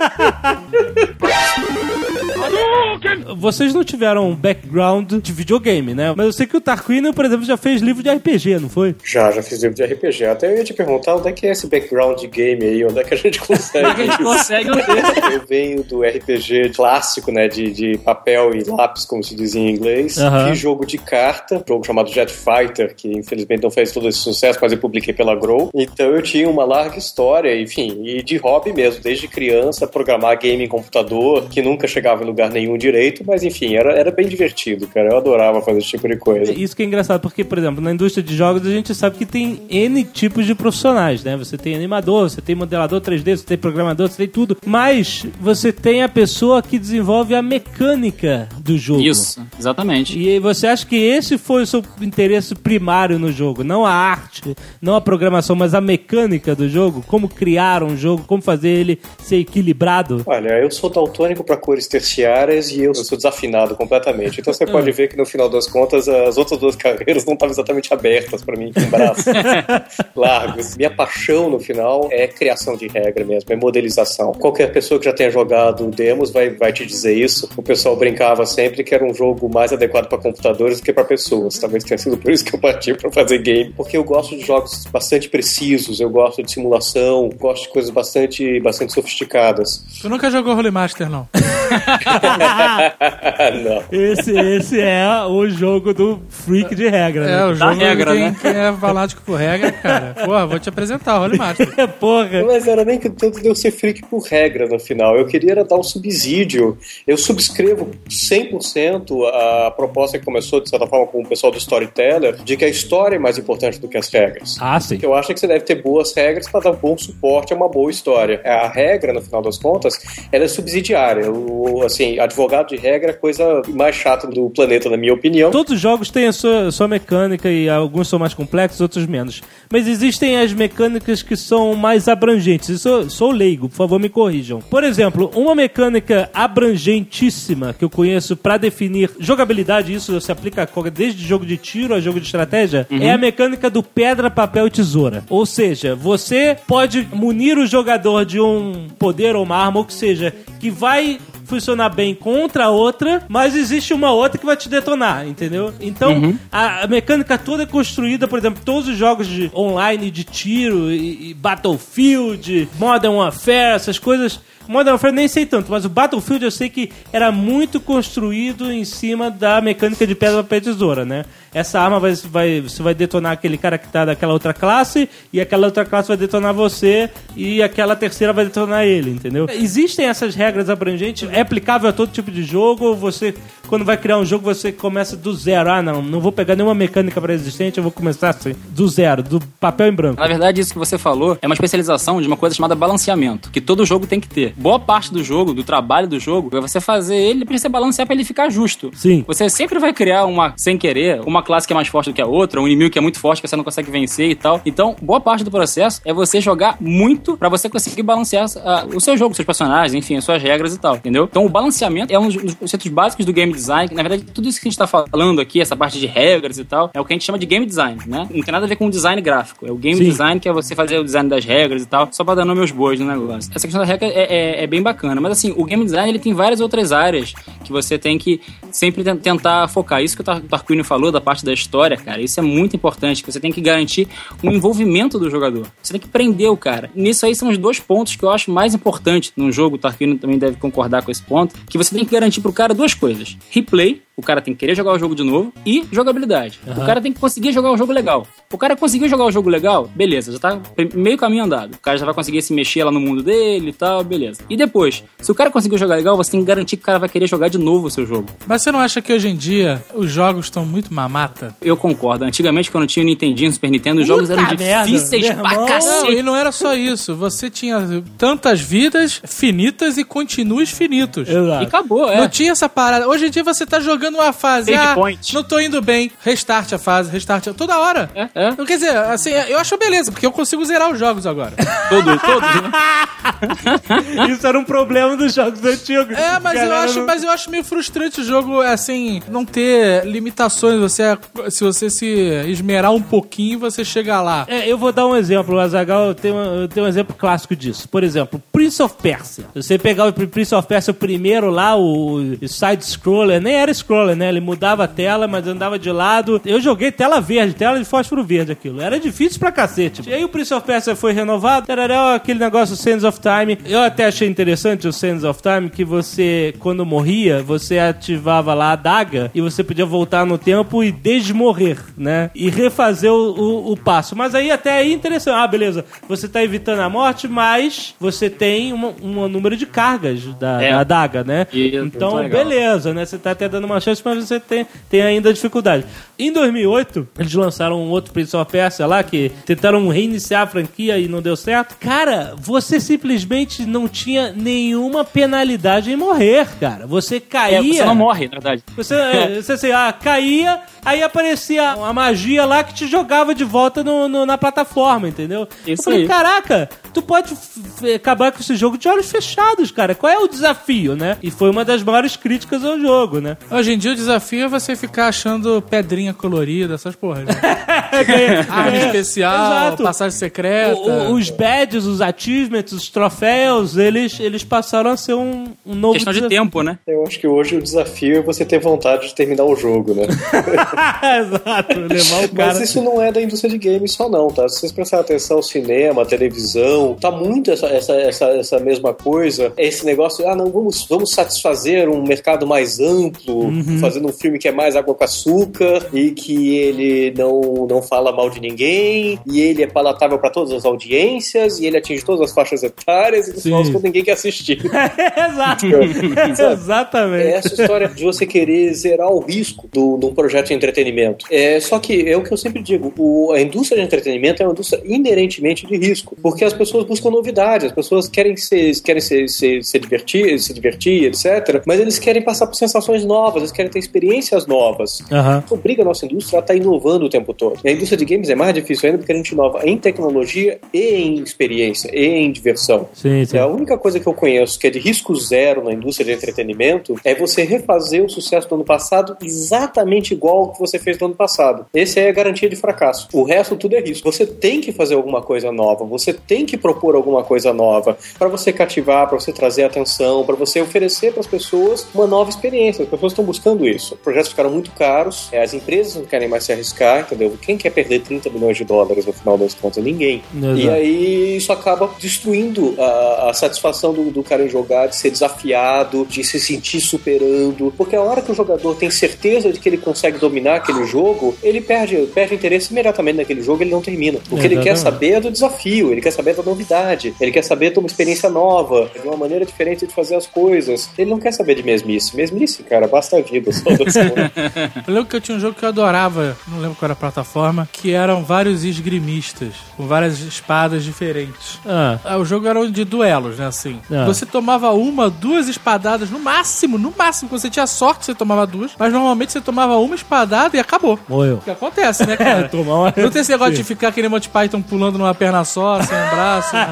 Vocês não tiveram um background de videogame, né? Mas eu sei que o Tarquínio, por exemplo, já fez livro de R P G, não foi? Já, já fiz livro de R P G. Até eu ia te perguntar onde é que é esse background de game aí, onde é que a gente consegue a gente consegue Eu venho do R P G clássico, né, de, de papel e lápis, como se diz em inglês. Uhum. Fiz jogo de carta, jogo chamado Jet Fighter, que infelizmente não fez todo esse sucesso, mas eu publiquei pela Grow. Então eu tinha uma larga história, enfim, e de hobby mesmo, desde criança, programar game em computador, que nunca chegava em lugar nenhum direito, mas enfim, era, era bem divertido, cara. Eu adorava fazer esse tipo de coisa. Isso que é engraçado, porque, por exemplo, na indústria de jogos a gente sabe que tem N tipos de profissionais, né? Você tem animador, você tem modelador três D, você tem programador, você tem tudo, mas você tem a pessoa que desenvolve a mecânica do jogo. Isso, exatamente. E você acha que esse foi o seu interesse primário no jogo? Não a arte, não a programação, mas a mecânica do jogo? Como criar um jogo, como fazer ele ser equilibrado? Olha, eu sou daltônico pra cores terciárias terciárias e eu sou desafinado completamente. Então você pode ver que no final das contas as outras duas carreiras não estavam exatamente abertas pra mim, com braços largos. Minha paixão no final é criação de regra mesmo, é modelização. Qualquer pessoa que já tenha jogado demos vai, vai te dizer isso. O pessoal brincava sempre que era um jogo mais adequado para computadores do que para pessoas. Talvez tenha sido por isso que eu parti para fazer game, porque eu gosto de jogos bastante precisos, eu gosto de simulação, gosto de coisas bastante, bastante sofisticadas. Tu nunca jogou Holy Master, não? Não. Esse, esse é o jogo do freak de regra, né? É, o jogo regra, quem, né? quem é fanático por regra, cara. Porra, vou te apresentar o Holy Master. Porra. Mas era nem que tanto de eu ser freak por regra no final. Eu queria era dar um subsídio. Eu subscrevo cem por cento a proposta que começou, de certa forma, com o pessoal do Storyteller, de que a história é mais importante do que as regras. Ah, sim. Eu acho que você deve ter boas regras para dar bom suporte a uma boa história. A regra, no final das contas, ela é subsidiária. O, assim, advogado de regra é a coisa mais chata do planeta, na minha opinião. Todos os jogos têm a sua, sua mecânica e alguns são mais complexos, outros menos. Mas existem as mecânicas que são mais abrangentes. Eu sou, sou leigo, por favor, me corrijam. Por exemplo, uma mecânica abrangentíssima que eu conheço pra definir jogabilidade, isso se aplica a qualquer, desde jogo de tiro a jogo de estratégia, uhum. é a mecânica do pedra, papel e tesoura. Ou seja, você pode munir o jogador de um poder ou uma arma, ou que seja, que vai funcionar bem contra a outra, mas existe uma outra que vai te detonar, entendeu? Então, uhum. a, a mecânica toda é construída, por exemplo, todos os jogos de online de tiro e, e Battlefield, Modern Warfare, essas coisas. Modern Warfare nem sei tanto, mas o Battlefield eu sei que era muito construído em cima da mecânica de pedra, papel e tesoura, né? Essa arma vai, vai, você vai detonar aquele cara que tá daquela outra classe, e aquela outra classe vai detonar você, e aquela terceira vai detonar ele, entendeu? Existem essas regras abrangentes, é aplicável a todo tipo de jogo, você, quando vai criar um jogo, você começa do zero. Ah, não, não vou pegar nenhuma mecânica pré-existente, eu vou começar assim, do zero, do papel em branco. Na verdade, isso que você falou é uma especialização de uma coisa chamada balanceamento, que todo jogo tem que ter. Boa parte do jogo, do trabalho do jogo, é você fazer ele pra você balancear pra ele ficar justo. Sim. Você sempre vai criar uma, sem querer, uma classe que é mais forte do que a outra, um inimigo que é muito forte que você não consegue vencer e tal. Então, boa parte do processo é você jogar muito pra você conseguir balancear uh, o seu jogo, seus personagens, enfim, as suas regras e tal, entendeu? Então, o balanceamento é um dos conceitos básicos do game design. Na verdade, tudo isso que a gente tá falando aqui, essa parte de regras e tal, é o que a gente chama de game design, né? Não tem nada a ver com o design gráfico. É o game Sim. design, que é você fazer o design das regras e tal, só pra dar nome aos bois no negócio. Essa questão da regra é, é, é bem bacana. Mas assim, o game design, ele tem várias outras áreas que você tem que sempre tentar focar. Isso que o Tarquínio falou da parte da história, cara, isso é muito importante, que você tem que garantir um envolvimento do jogador. Você tem que prender o cara. Nisso aí são os dois pontos que eu acho mais importantes num jogo, o Tarquínio também deve concordar com esse ponto, que você tem que garantir pro cara duas coisas. Replay, o cara tem que querer jogar o jogo de novo, e jogabilidade. Uhum. O cara tem que conseguir jogar o jogo legal. O cara conseguiu jogar o jogo legal, beleza, já tá meio caminho andado. O cara já vai conseguir se mexer lá no mundo dele e tal, beleza. E depois, se o cara conseguiu jogar legal, você tem que garantir que o cara vai querer jogar de novo o seu jogo. Mas você não acha que hoje em dia os jogos estão muito mamata? Eu concordo. Antigamente, quando tinha o Nintendinho, o Super Nintendo, os jogos Puta eram merda, difíceis pra irmão. cacete. Não, e não era só isso. Você tinha tantas vidas finitas e continuos finitos. Exato. E acabou, é. Não tinha essa parada. Hoje em dia você tá jogando uma fase. Save Ah, point. não tô indo bem. Restart a fase, restart. Toda hora. É, é. Então, quer dizer, assim, eu acho beleza, porque eu consigo zerar os jogos agora. Todos, todos, né? Isso era um problema dos jogos antigos. É, mas eu, acho, não... mas eu acho meio frustrante o jogo, assim, não ter limitações. Você, se você se esmerar um pouquinho, você chega lá. É, eu vou dar um exemplo, o Azaghal tem um, tem um exemplo clássico disso. Por exemplo, Prince of Persia. Se você pegar o Prince of Persia, o primeiro lá, o side-scroller, nem era scroller, né? Ele mudava a tela, mas andava de lado. Eu joguei tela verde, tela de fósforo verde aquilo. Era difícil pra cacete. E aí o Prince of Persia foi renovado, era aquele negócio Sands of Time. Eu até achei interessante o Sands of Time, que você, quando morria, você ativava lá a adaga e você podia voltar no tempo e desmorrer, né? E refazer o, o, o passo. Mas aí até aí interessante. Ah, beleza. Você tá evitando a morte, mas você tem um, um número de cargas da, é. da adaga, né? E, então, beleza, né? Você tá até dando uma chance, mas você tem, tem ainda dificuldade. Em dois mil e oito, eles lançaram um outro Prince of Persia lá, que tentaram reiniciar a franquia e não deu certo. Cara, você simplesmente não tinha nenhuma penalidade em morrer, cara. Você caía... É, você não morre, na verdade. Você, é, você assim, ah, caía, aí aparecia uma magia lá que te jogava de volta no, no, na plataforma, entendeu? Isso Eu falei, aí. caraca, tu pode f- acabar com esse jogo de olhos fechados, cara. Qual é o desafio, né? E foi uma das maiores críticas ao jogo, né? Hoje em dia o desafio é você ficar achando pedrinha colorida, essas porras. Né? Arma especial, Exato. passagem secreta. O- o- os badges, os achievements, os troféus, eles, eles passaram a ser um, um novo Questão de desafio. tempo, né? Eu acho que hoje o desafio é você ter vontade de terminar o jogo, né? Exato, levar o cara... Mas isso não é da indústria de games só não, tá? Se vocês prestarem atenção, cinema, televisão, tá muito essa, essa, essa, essa mesma coisa. Esse negócio, ah não, vamos, vamos satisfazer um mercado mais amplo, Uhum. fazendo um filme que é mais água com açúcar e que ele não, não fala mal de ninguém e ele é palatável pra todas as audiências e ele atinge todas as faixas etárias e no final das contas ninguém quer assistir. Exato. Exatamente. É essa história de você querer zerar o risco do, de um projeto de entretenimento. É, só que é o que eu sempre digo, o, a indústria de entretenimento é uma indústria inerentemente de risco, porque as pessoas buscam novidade, as pessoas querem se, querem se, se, se, divertir, se divertir, etcétera, mas eles querem passar por sensações novas, eles querem ter experiências novas. Uhum. Obriga a nossa indústria a estar inovando o tempo todo. E a indústria de games é mais difícil ainda porque a gente inova em tecnologia e em experiência, e em diversão. Sim, sim. A única coisa que eu conheço que é de risco zero na indústria de entretenimento é você refazer o sucesso do ano passado exatamente igual ao que você fez no ano passado. Essa é a garantia de fracasso. O resto tudo é risco. Você tem que fazer alguma coisa nova, você tem que propor alguma coisa nova para você cativar, para você trazer atenção, para você oferecer para as pessoas uma nova experiência. As pessoas estão buscando isso. Os projetos ficaram muito caros, as empresas não querem mais se arriscar, entendeu? Quem quer perder trinta milhões de dólares no final das contas? Ninguém. Exato. E aí isso acaba destruindo a, a satisfação do, do cara em jogar, de ser desafiado, de se sentir superando, porque a hora que o jogador tem certeza de que ele consegue dominar aquele jogo, ele perde, perde interesse imediatamente naquele jogo, ele não termina. O que ele quer saber é do desafio, ele quer saber da novidade, ele quer saber de uma experiência nova, de uma maneira diferente de fazer as coisas. Ele não quer saber de mesmice. Mesmice, cara, basta a vida. Só eu lembro que eu tinha um jogo que eu adorava, não lembro qual era a plataforma, que eram vários esgrimistas, com várias espadas diferentes. Ah. O jogo era de duelos, né, assim. Ah. Você tomava uma, duas espadadas, no máximo, no máximo, quando você tinha sorte, você tomava duas, mas normalmente você tomava uma espadada e acabou. Morreu. O que acontece, né, cara? Tomar uma... Não tem esse negócio de ficar aquele Monty Python pulando numa perna só, sem um braço. Né?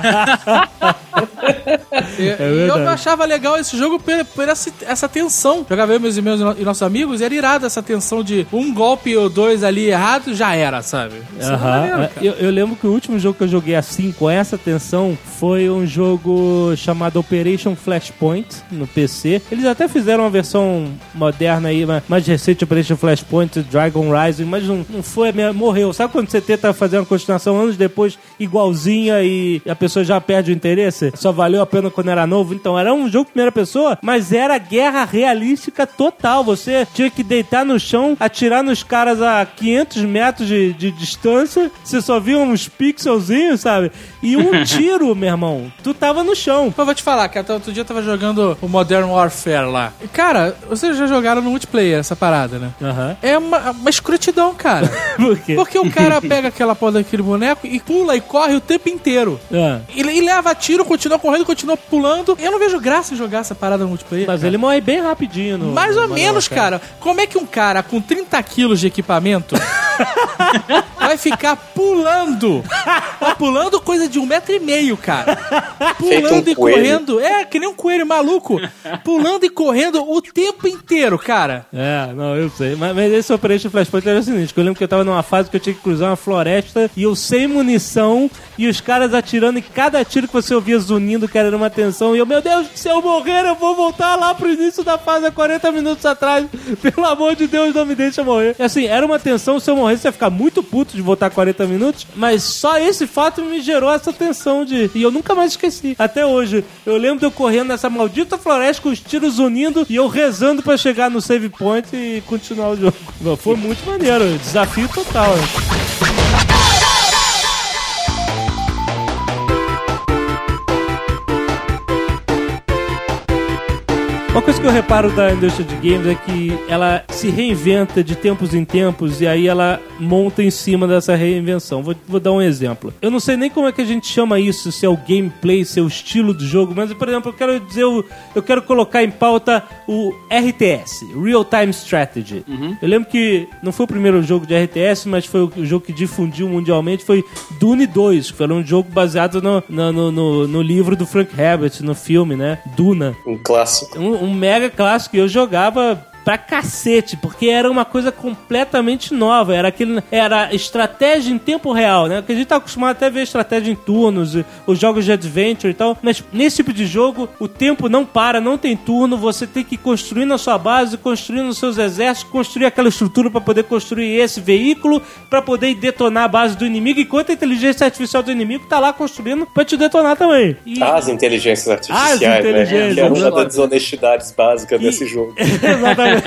e, É e eu achava legal esse jogo por, por essa, essa tensão. Jogava eu, meus irmãos e nossos amigos, e era irado essa tensão de um golpe ou dois ali errado, já era, sabe? Isso é maneiro, cara. eu, eu lembro que o último jogo que eu joguei assim, com essa tensão, foi um jogo chamado Operation Flashpoint, no P C. Eles até fizeram uma versão moderna aí, mais recente, Operation Flashpoint, Dragon Rising, mas não, não foi, morreu. Sabe quando você tenta fazer uma continuação anos depois, igualzinha, e a pessoa já perde o interesse? Só valeu a pena quando era novo? Então, era um jogo primeira pessoa, mas era guerra realística total. Você tinha que deitar no chão, atirar nos caras a quinhentos metros de, de distância, você só via uns pixelzinhos, sabe? E um tiro, meu irmão, tu tava no chão. Eu vou te falar, que até outro dia eu tava jogando o Modern Warfare lá. E, cara, vocês já jogaram no multiplayer essa parada, né? Uhum. É uma, uma escrotidão, cara. Por quê? Porque o cara pega aquela porra daquele boneco e pula e corre o tempo inteiro. É. E, e leva tiro, continua correndo, continua pulando. Eu não vejo graça em jogar essa parada no multiplayer. Mas cara. Ele morre bem rapidinho. No, Mais ou no menos, cara. Como é que um cara com trinta quilos de equipamento vai ficar pulando? Tá pulando coisa de um metro e meio, cara. Pulando um e coelho. correndo. É, que nem um coelho maluco. Pulando e correndo o tempo inteiro, cara. É, não, eu sei. Mas, mas esse Operation Flashpoint era o seguinte, que eu lembro que eu tava numa fase que eu tinha que cruzar uma floresta e eu sem munição e os caras atirando, e cada tiro que você ouvia zunindo, que era uma tensão, e eu, meu Deus, se eu morrer eu vou voltar lá pro início da fase há quarenta minutos atrás. Pelo amor de Deus, não me deixa morrer. E assim, era uma tensão, se eu morrer você ia ficar muito puto de voltar quarenta minutos, mas só esse fato me gerou essa tensão de... E eu nunca mais esqueci. Até hoje, eu lembro de eu correndo nessa maldita floresta com os tiros unindo e eu rezando pra chegar no save point e continuar o jogo. Foi muito maneiro, desafio total. Uma coisa que eu reparo da indústria de games é que ela se reinventa de tempos em tempos e aí ela monta em cima dessa reinvenção. Vou, vou dar um exemplo. Eu não sei nem como é que a gente chama isso, se é o gameplay, se é o estilo do jogo, mas, por exemplo, eu quero dizer, eu quero colocar em pauta o R T S, Real Time Strategy. Uhum. Eu lembro que não foi o primeiro jogo de R T S, mas foi o jogo que difundiu mundialmente, foi Dune dois, que foi um jogo baseado no, no, no, no livro do Frank Herbert, no filme, né? Duna. Um clássico. Um, um mega clássico, e eu jogava pra cacete, porque era uma coisa completamente nova, era aquele, era estratégia em tempo real, né? Porque a gente tá acostumado até a ver estratégia em turnos, os jogos de adventure e tal, mas nesse tipo de jogo, o tempo não para, não tem turno, você tem que construir na sua base, construir nos seus exércitos, construir aquela estrutura pra poder construir esse veículo, pra poder detonar a base do inimigo, enquanto a inteligência artificial do inimigo tá lá construindo pra te detonar também. E... As inteligências artificiais, As inteligências, né? Que é uma das desonestidades básicas e... desse jogo. Exatamente.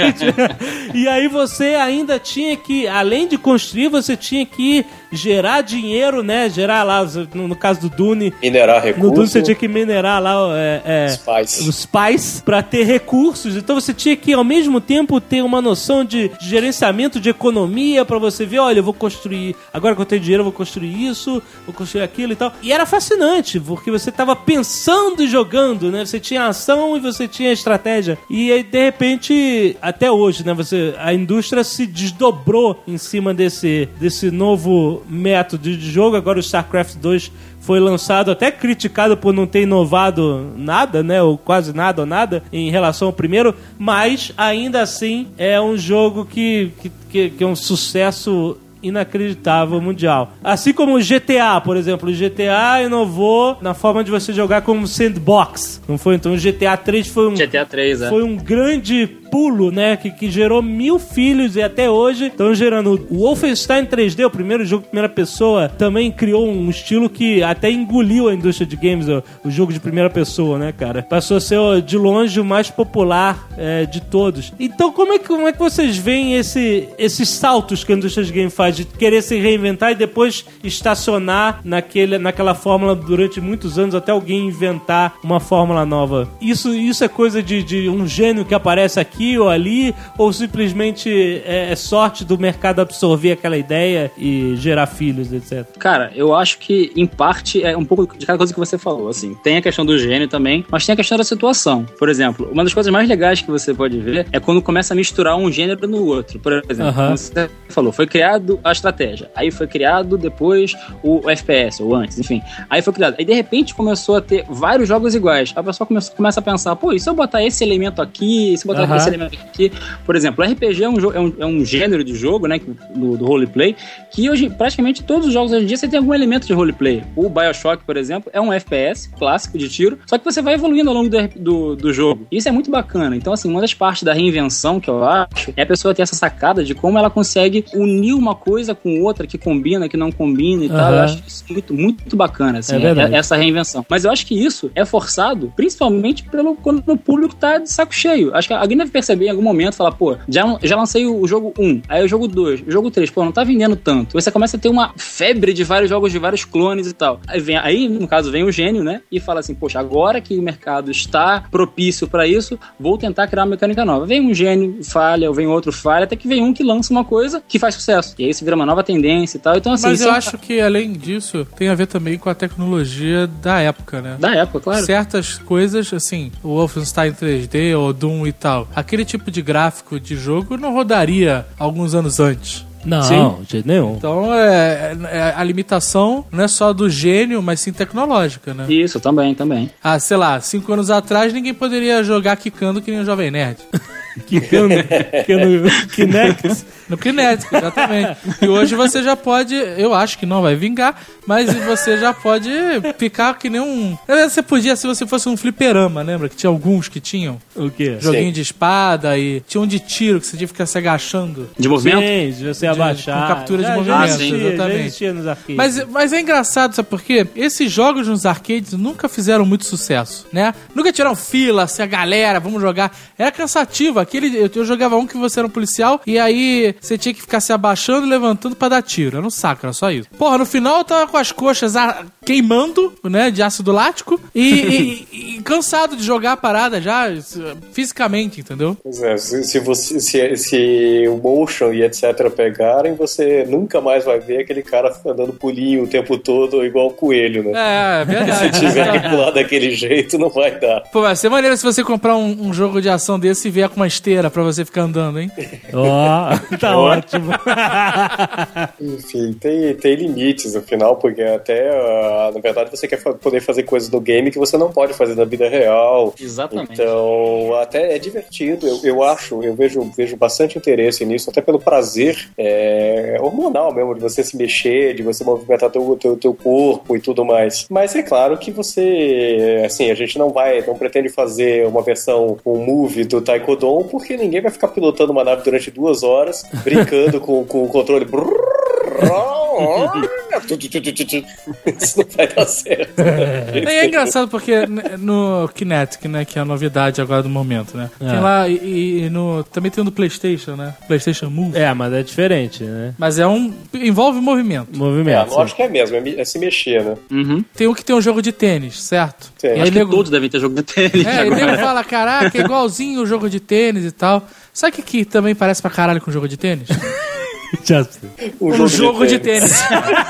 E aí você ainda tinha que, além de construir, você tinha que gerar dinheiro, né? Gerar lá, no, no caso do Dune... Minerar recursos. No Dune você tinha que minerar lá é, é, Spice. os Spice pra ter recursos. Então você tinha que, ao mesmo tempo, ter uma noção de, de gerenciamento de economia pra você ver, olha, eu vou construir... Agora que eu tenho dinheiro, eu vou construir isso, vou construir aquilo e tal. E era fascinante, porque você tava pensando e jogando, né? Você tinha ação e você tinha estratégia. E aí, de repente... Até hoje, né? Você, a indústria se desdobrou em cima desse, desse novo método de jogo. Agora o StarCraft dois foi lançado, até criticado por não ter inovado nada, né? Ou quase nada ou nada em relação ao primeiro, mas ainda assim é um jogo que, que, que, que é um sucesso inacreditável mundial. Assim como o G T A, por exemplo. O G T A inovou na forma de você jogar como sandbox. Não foi? Então o G T A três foi um... G T A três, é. Foi um grande pulo, né? Que, que gerou mil filhos e até hoje estão gerando. O Wolfenstein três D, o primeiro jogo de primeira pessoa, também criou um estilo que até engoliu a indústria de games, o, o jogo de primeira pessoa, né, cara? Passou a ser, de longe, o mais popular é, de todos. Então, como é que, como é que vocês veem esse, esses saltos que a indústria de games faz? De querer se reinventar e depois estacionar naquele, naquela fórmula durante muitos anos até alguém inventar uma fórmula nova. Isso, isso é coisa de, de um gênio que aparece aqui ou ali, ou simplesmente é, é sorte do mercado absorver aquela ideia e gerar filhos, etcétera? Cara, eu acho que, em parte, é um pouco de cada coisa que você falou, assim. Tem a questão do gênio também, mas tem a questão da situação. Por exemplo, uma das coisas mais legais que você pode ver é quando começa a misturar um gênero no outro. Por exemplo, uh-huh. como você falou, foi criado a estratégia. Aí foi criado depois o F P S, ou antes, enfim. Aí foi criado. Aí de repente começou a ter vários jogos iguais. A pessoa começa, começa a pensar, pô, e se eu botar esse elemento aqui, e se eu botar uh-huh. esse elemento aqui? Por exemplo, o R P G é um, é um, é um gênero de jogo, né, do, do roleplay, que hoje, praticamente todos os jogos hoje em dia, você tem algum elemento de roleplay. O BioShock, por exemplo, é um F P S clássico de tiro, só que você vai evoluindo ao longo do, do, do jogo. Isso é muito bacana. Então, assim, uma das partes da reinvenção que eu acho é a pessoa ter essa sacada de como ela consegue unir uma coisa com outra, que combina, que não combina e uhum. tal. Eu acho isso muito, muito bacana, assim, é essa reinvenção. Mas eu acho que isso é forçado, principalmente pelo, quando o público tá de saco cheio. Acho que alguém deve perceber em algum momento, falar, pô, já, já lancei o jogo um, aí o jogo dois, o jogo três, pô, não tá vendendo tanto. Você começa a ter uma febre de vários jogos, de vários clones e tal. Aí, vem, aí no caso, vem o gênio, né, e fala assim, poxa, agora que o mercado está propício pra isso, vou tentar criar uma mecânica nova. Vem um gênio, falha, ou vem outro, falha, até que vem um que lança uma coisa que faz sucesso. E aí isso vira uma nova tendência e tal. Então, assim, mas eu é... acho que, além disso, tem a ver também com a tecnologia da época, né? Da época, claro. Certas coisas, assim, o Wolfenstein três D, ou Doom e tal, aquele tipo de gráfico de jogo não rodaria alguns anos antes. Não, sim, de jeito nenhum. Então, é, é, a limitação não é só do gênio, mas sim tecnológica, né? Isso, também, também. Ah, sei lá, cinco anos atrás ninguém poderia jogar quicando que nem o Jovem Nerd. Quicando? No Kinect? No Kinect, exatamente. E hoje você já pode, eu acho que não vai vingar, mas você já pode ficar que nem um... Você podia, se você fosse um fliperama, lembra? Que tinha alguns que tinham. O quê? Joguinho Sim. de espada e tinha um de tiro que você tinha que ficar se agachando. De movimento? Sim, de você abaixar. Com captura de já, movimento, já existia, exatamente. Já existia nos arcades. Mas, mas é engraçado, sabe por quê? Esses jogos nos arcades nunca fizeram muito sucesso, né? Nunca tiraram fila, assim, a galera, vamos jogar. Era cansativo. aquele, eu, eu jogava um que você era um policial e aí você tinha que ficar se abaixando e levantando pra dar tiro. Era um saco, era só isso. Porra, no final eu tava com as coxas a, queimando, né, de ácido lático e, e, e cansado de jogar a parada já, fisicamente, entendeu? Pois é, se, se, você, se, se o motion e etcétera pegarem, você nunca mais vai ver aquele cara andando pulinho o tempo todo igual o coelho, né? É, é verdade. Se tiver que pular daquele jeito, não vai dar. Pô, vai ser maneiro se você comprar um, um jogo de ação desse e vier com uma esteira pra você ficar andando, hein? Ó, oh, tá ótimo. Enfim, tem, tem limites, afinal, porque até, uh, na verdade, você quer fa- poder fazer coisas no game que você não pode fazer na vida real. Exatamente. Então, até é divertido, eu, eu acho, eu vejo, vejo bastante interesse nisso, até pelo prazer é, hormonal mesmo, de você se mexer, de você movimentar teu, teu, teu corpo e tudo mais. Mas é claro que você, assim, a gente não vai, não pretende fazer uma versão, um movie do Taekwondo, porque ninguém vai ficar pilotando uma nave durante duas horas, brincando com, com o controle. Isso não vai dar certo. É, é engraçado porque no Kinetic, né, que é a novidade agora do momento, né? É. Tem lá e, e no, também tem o do PlayStation, né? PlayStation Move. É, mas é diferente, né? Mas é um... envolve movimento. Movimento. É, lógico que é mesmo, é, é se mexer, né? Uhum. Tem um que tem um jogo de tênis, certo? Tem. E aí Acho que nego... todos devem ter jogo de tênis É, e agora. nego fala, caraca, é igualzinho o jogo de tênis e tal. Sabe o que, que também parece pra caralho com o jogo de tênis? Um Um jogo, jogo de de tênis.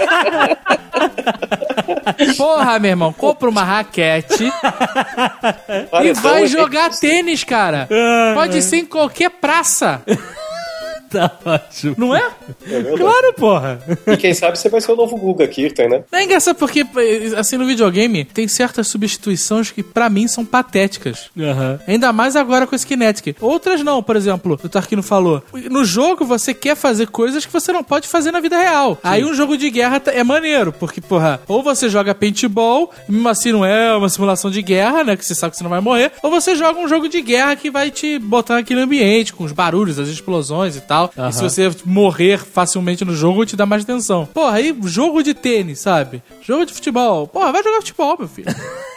Porra, meu irmão, compra uma raquete e Paredão vai é jogar tênis, cara. Pode ser em qualquer praça. Tá ótimo. Não é? É verdade. Claro, porra. E quem sabe você vai ser o novo Guga Kirten, né? É engraçado porque, assim, no videogame, tem certas substituições que, pra mim, são patéticas. Uhum. Ainda mais agora com esse Kinetic. Outras não, por exemplo, o Tarquino falou. No jogo, você quer fazer coisas que você não pode fazer na vida real. Sim. Aí um jogo de guerra é maneiro, porque, porra, ou você joga paintball, mesmo assim não é uma simulação de guerra, né, que você sabe que você não vai morrer, ou você joga um jogo de guerra que vai te botar naquele ambiente, com os barulhos, as explosões e tal. Uhum. E se você morrer facilmente no jogo, te dá mais atenção. Porra, aí jogo de tênis, sabe? Jogo de futebol. Porra, vai jogar futebol, meu filho.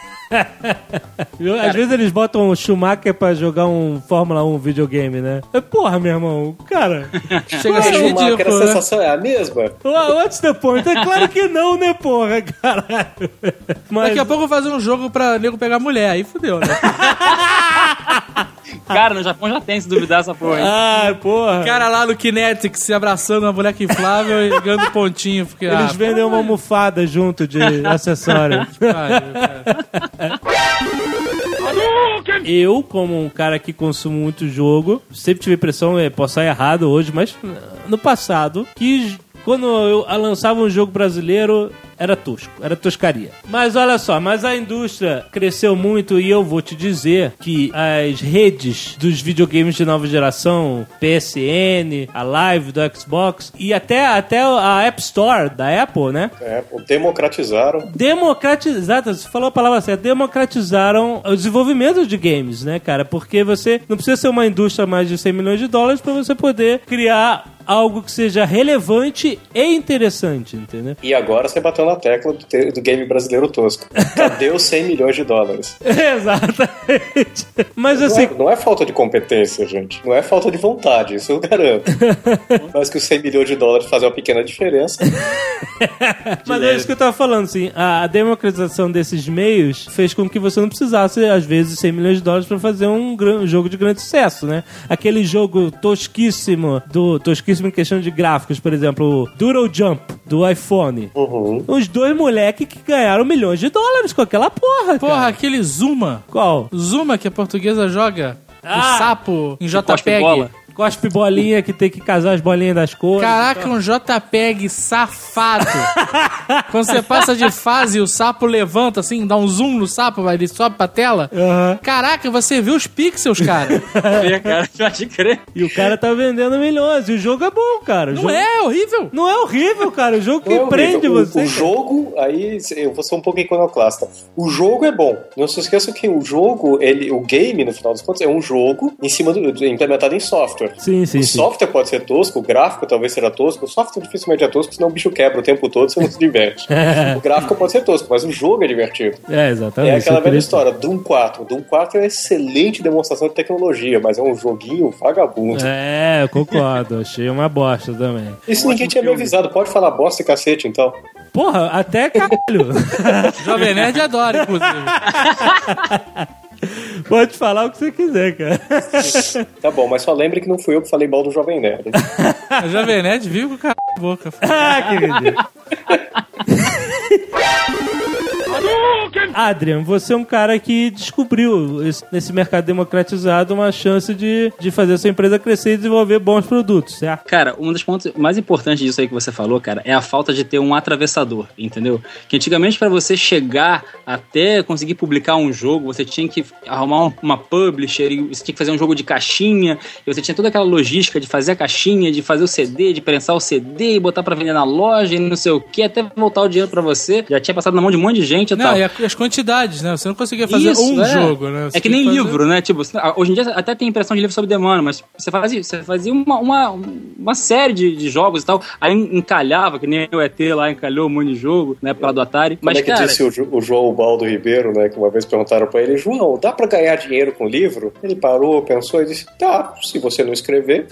Às vezes eles botam o Schumacher pra jogar um Fórmula um videogame, né? Porra, meu irmão, cara. Chega a ser Schumacher, ridículo, a né? sensação é a mesma? What's the point? É claro que não, né, porra, caralho. Mas... Daqui a pouco eu vou fazer um jogo pra nego pegar mulher, aí fudeu, né? Cara, no Japão já tem, se duvidar essa porra aí. Ah, porra. O cara lá no Kinetic se abraçando uma boneca inflável e ganhando pontinho. Porque, Eles ah, vendem uma almofada junto de acessório. Eu, como um cara que consumo muito jogo, sempre tive a impressão, posso estar errado hoje, mas no passado, que quando eu lançava um jogo brasileiro, era tosco, era toscaria. Mas olha só, mas a indústria cresceu muito e eu vou te dizer que as redes dos videogames de nova geração, P S N, a Live do Xbox e até, até a App Store da Apple, né? É, democratizaram. Democratizaram, você falou a palavra certa, democratizaram o desenvolvimento de games, né, cara? Porque você não precisa ser uma indústria mais de cem milhões de dólares para você poder criar algo que seja relevante e interessante, entendeu? E agora você bateu na tecla do, te- do game brasileiro tosco. Cadê os cem milhões de dólares? Exatamente. Mas Não assim... é, não é falta de competência, gente. Não é falta de vontade, isso eu garanto. Mas que os cem milhões de dólares fazem uma pequena diferença. Mas é isso que eu tava falando, assim, a, a democratização desses meios fez com que você não precisasse, às vezes, cem milhões de dólares pra fazer um, gran, um jogo de grande sucesso, né? Aquele jogo tosquíssimo, do, tosquíssimo em questão de gráficos, por exemplo, o Doodle Jump, do iPhone. Uhum. Os dois moleques que ganharam milhões de dólares com aquela porra, Porra, cara. aquele Zuma. Qual? Zuma que a portuguesa joga Ah! o sapo em cospe JPEG. bola. Cospe bolinha que tem que casar as bolinhas das cores. Caraca, um JPEG safado. Quando você passa de fase e o sapo levanta assim, dá um zoom no sapo, vai, ele sobe pra tela. Uhum. Caraca, você vê os pixels, cara. É, cara, pode crer. E o cara tá vendendo milhões. E o jogo é bom, cara. O Não jogo... é horrível. Não é horrível, cara. O jogo que Não é prende horrível. você. O, o jogo, aí eu vou ser um pouco iconoclasta. O jogo é bom. Não se esqueça que o jogo, ele, o game, no final das contas, é um jogo em cima do, implementado em software. software. Sim, sim, o sim. software pode ser tosco, o gráfico talvez seja tosco, o software dificilmente é tosco, senão o bicho quebra o tempo todo, você não se diverte. O gráfico pode ser tosco, mas o jogo é divertido. É, exatamente. É aquela velha história, Doom quatro. Doom quatro é uma excelente demonstração de tecnologia, mas é um joguinho vagabundo. É, eu concordo. Achei uma bosta também. Isso ninguém tinha me avisado. Pode falar bosta e cacete, então. Porra, até caralho. Jovem Nerd adora, inclusive. Pode falar o que você quiser, cara. Tá bom, mas só lembre que não fui eu que falei mal do Jovem Nerd. O Jovem Nerd viu com o cara na boca. Ah, que ridículo. Adrian, você é um cara que descobriu esse, nesse mercado democratizado uma chance de, de fazer a sua empresa crescer e desenvolver bons produtos, certo? Cara, um dos pontos mais importantes disso aí que você falou, cara, é a falta de ter um atravessador, entendeu? Que antigamente pra você chegar até conseguir publicar um jogo, você tinha que arrumar uma, uma publisher, e você tinha que fazer um jogo de caixinha, e você tinha toda aquela logística de fazer a caixinha, de fazer o C D, de prensar o C D e botar pra vender na loja e não sei o que, até voltar o dinheiro pra você. Já tinha passado na mão de um monte de gente e não, tal. E as quantidades, né? Você não conseguia fazer Isso, um é. jogo, né? Você é que nem fazer... livro, né? Tipo, hoje em dia até tem impressão de livro sob demanda, mas você fazia, você fazia uma, uma, uma série de, de jogos e tal, aí encalhava, que nem o E T lá encalhou um monte de jogo, né, pra do Atari. Como Mas, é que cara... disse o, jo- o João Baldo Ribeiro, né, que uma vez perguntaram pra ele, João, dá pra ganhar dinheiro com livro? Ele parou, pensou e disse, tá, se você não escrever.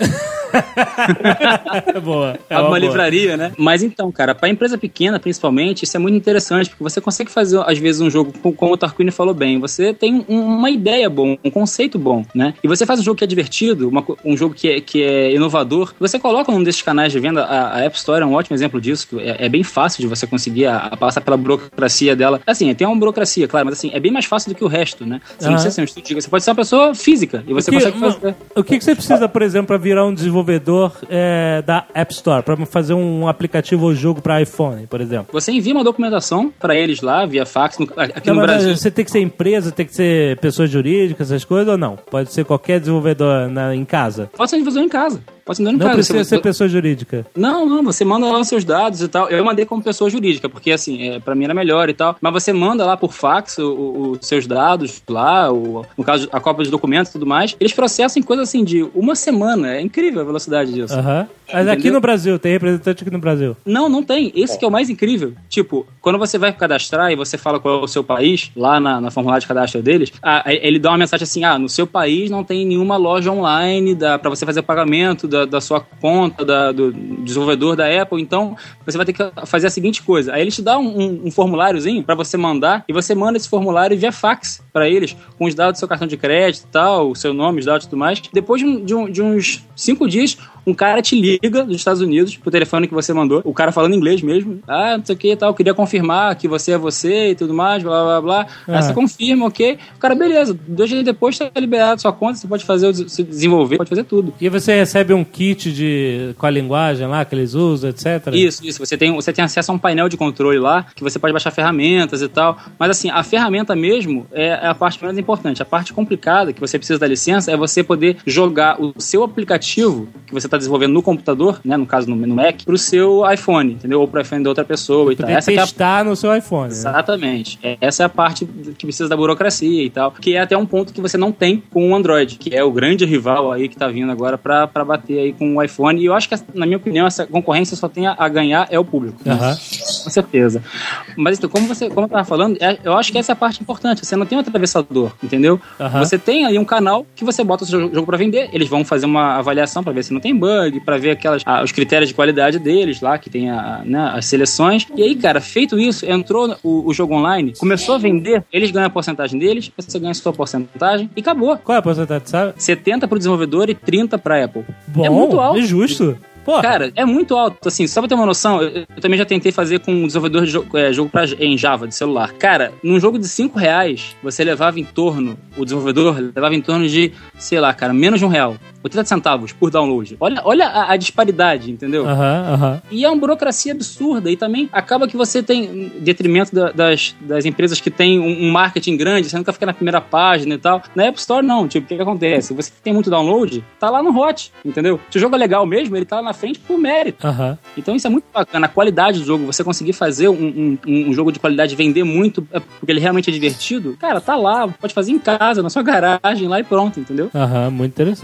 É boa. É uma, uma boa. livraria, né? Mas então, cara, pra empresa pequena, principalmente, isso é muito interessante, porque você consegue fazer, às vezes, um jogo, como o Tarquini falou bem, você tem um, uma ideia boa, um conceito bom, né? E você faz um jogo que é divertido, uma, um jogo que é, que é inovador, você coloca num desses canais de venda, a, a App Store é um ótimo exemplo disso, que é, é bem fácil de você conseguir a, a passar pela burocracia dela. Assim, tem uma burocracia, claro, mas assim, é bem mais fácil do que o resto, né? Você Uhum. não precisa ser um estúdio, você pode ser uma pessoa física, e você o que, consegue fazer... O que, que você precisa, por exemplo, para virar um desenvolvedor é, da App Store, para fazer um aplicativo ou jogo para iPhone, por exemplo? Você envia uma documentação para eles lá, via fax, no, aqui não, no Brasil. Você tem que ser empresa, tem que ser pessoa jurídica, essas coisas, ou não? Pode ser qualquer desenvolvedor na, em casa? Pode ser desenvolvedor em casa. Pode ser desenvolvedor em Não casa. precisa Você- ser pessoa jurídica. Não, não, você manda lá os seus dados e tal. Eu mandei como pessoa jurídica, porque assim, é, pra mim era melhor e tal. Mas você manda lá por fax o- o- os seus dados lá, o, no caso, a cópia de documentos e tudo mais. Eles processam em coisa assim de uma semana. É incrível a velocidade disso. Aham. Mas aqui Entendeu? no Brasil, tem representante aqui no Brasil. Não, não tem. Esse que é o mais incrível. Tipo, quando você vai cadastrar e você fala qual é o seu país, lá na, na formulário de cadastro deles, a- a- ele dá uma mensagem assim, ah, no seu país não tem nenhuma loja online da, pra você fazer o pagamento da, da sua conta, da, do desenvolvedor da Apple, então você vai ter que fazer a seguinte coisa. Aí eles te dão um, um, um formuláriozinho pra você mandar, e você manda esse formulário via fax pra eles, com os dados do seu cartão de crédito e tal, o seu nome, os dados e tudo mais. Depois de, um- de um- de uns cinco dias, um cara te liga dos Estados Unidos pro telefone que você mandou, o cara falando inglês mesmo, ah, não sei o que e tal, queria confirmar que você é você e tudo mais, blá blá blá. Ah. Aí você confirma, ok. O cara, beleza, dois dias depois tá liberado sua conta, você pode fazer, o des- se desenvolver, pode fazer tudo. E você recebe um kit de, com a linguagem lá que eles usam, etcétera. Isso, isso. Você tem, você tem acesso a um painel de controle lá, que você pode baixar ferramentas e tal. Mas assim, a ferramenta mesmo é a parte menos importante. A parte complicada, que você precisa da licença, é você poder jogar o seu aplicativo que você está desenvolvendo no computador, né, no caso no, no Mac, pro seu iPhone, entendeu? Ou pro iPhone da outra pessoa e tal. Poder Essa que é a testar no seu iPhone. Né? Exatamente. É, essa é a parte que precisa da burocracia e tal, que é até um ponto que você não tem com o Android, que é o grande rival aí que tá vindo agora pra, pra bater aí com o iPhone. E eu acho que, na minha opinião, essa concorrência só tem a, a ganhar é o público. Né? Aham. Com certeza. Mas então, como você como eu tava falando, é- eu acho que essa é a parte importante. Você não tem um atravessador, entendeu? Aham. Você tem ali um canal que você bota o seu jogo pra vender, eles vão fazer uma avaliação pra ver se não tem bug, pra ver aquelas, ah, os critérios de qualidade deles lá, que tem a, né, as seleções. E aí, cara, feito isso, entrou o, o jogo online, começou a vender, eles ganham a porcentagem deles, você ganha a sua porcentagem e acabou. Qual é a porcentagem, sabe? setenta pro desenvolvedor e trinta pra Apple. Bom, é muito alto. é justo. Porra. Cara, é muito alto, assim, só pra ter uma noção, eu, eu também já tentei fazer com um desenvolvedor de jogo, é, jogo pra, em Java, de celular. Cara, num jogo de cinco reais, você levava em torno, o desenvolvedor levava em torno de, sei lá, cara, menos de um real. oitenta centavos por download. Olha, olha a, a disparidade, entendeu? Aham, aham. E é uma burocracia absurda. E também acaba que você tem, em detrimento da- das, das empresas que tem um, um marketing grande, você nunca fica na primeira página e tal. Na App Store, não. Tipo, o que, que acontece? Você tem muito download, tá lá no hot, entendeu? Se o jogo é legal mesmo, ele tá lá na frente por mérito. Aham. Então isso é muito bacana. A qualidade do jogo, você conseguir fazer um, um, um jogo de qualidade, vender muito, é porque ele realmente é divertido, cara, tá lá. Pode fazer em casa, na sua garagem, lá e pronto, entendeu? Aham, muito interessante. É,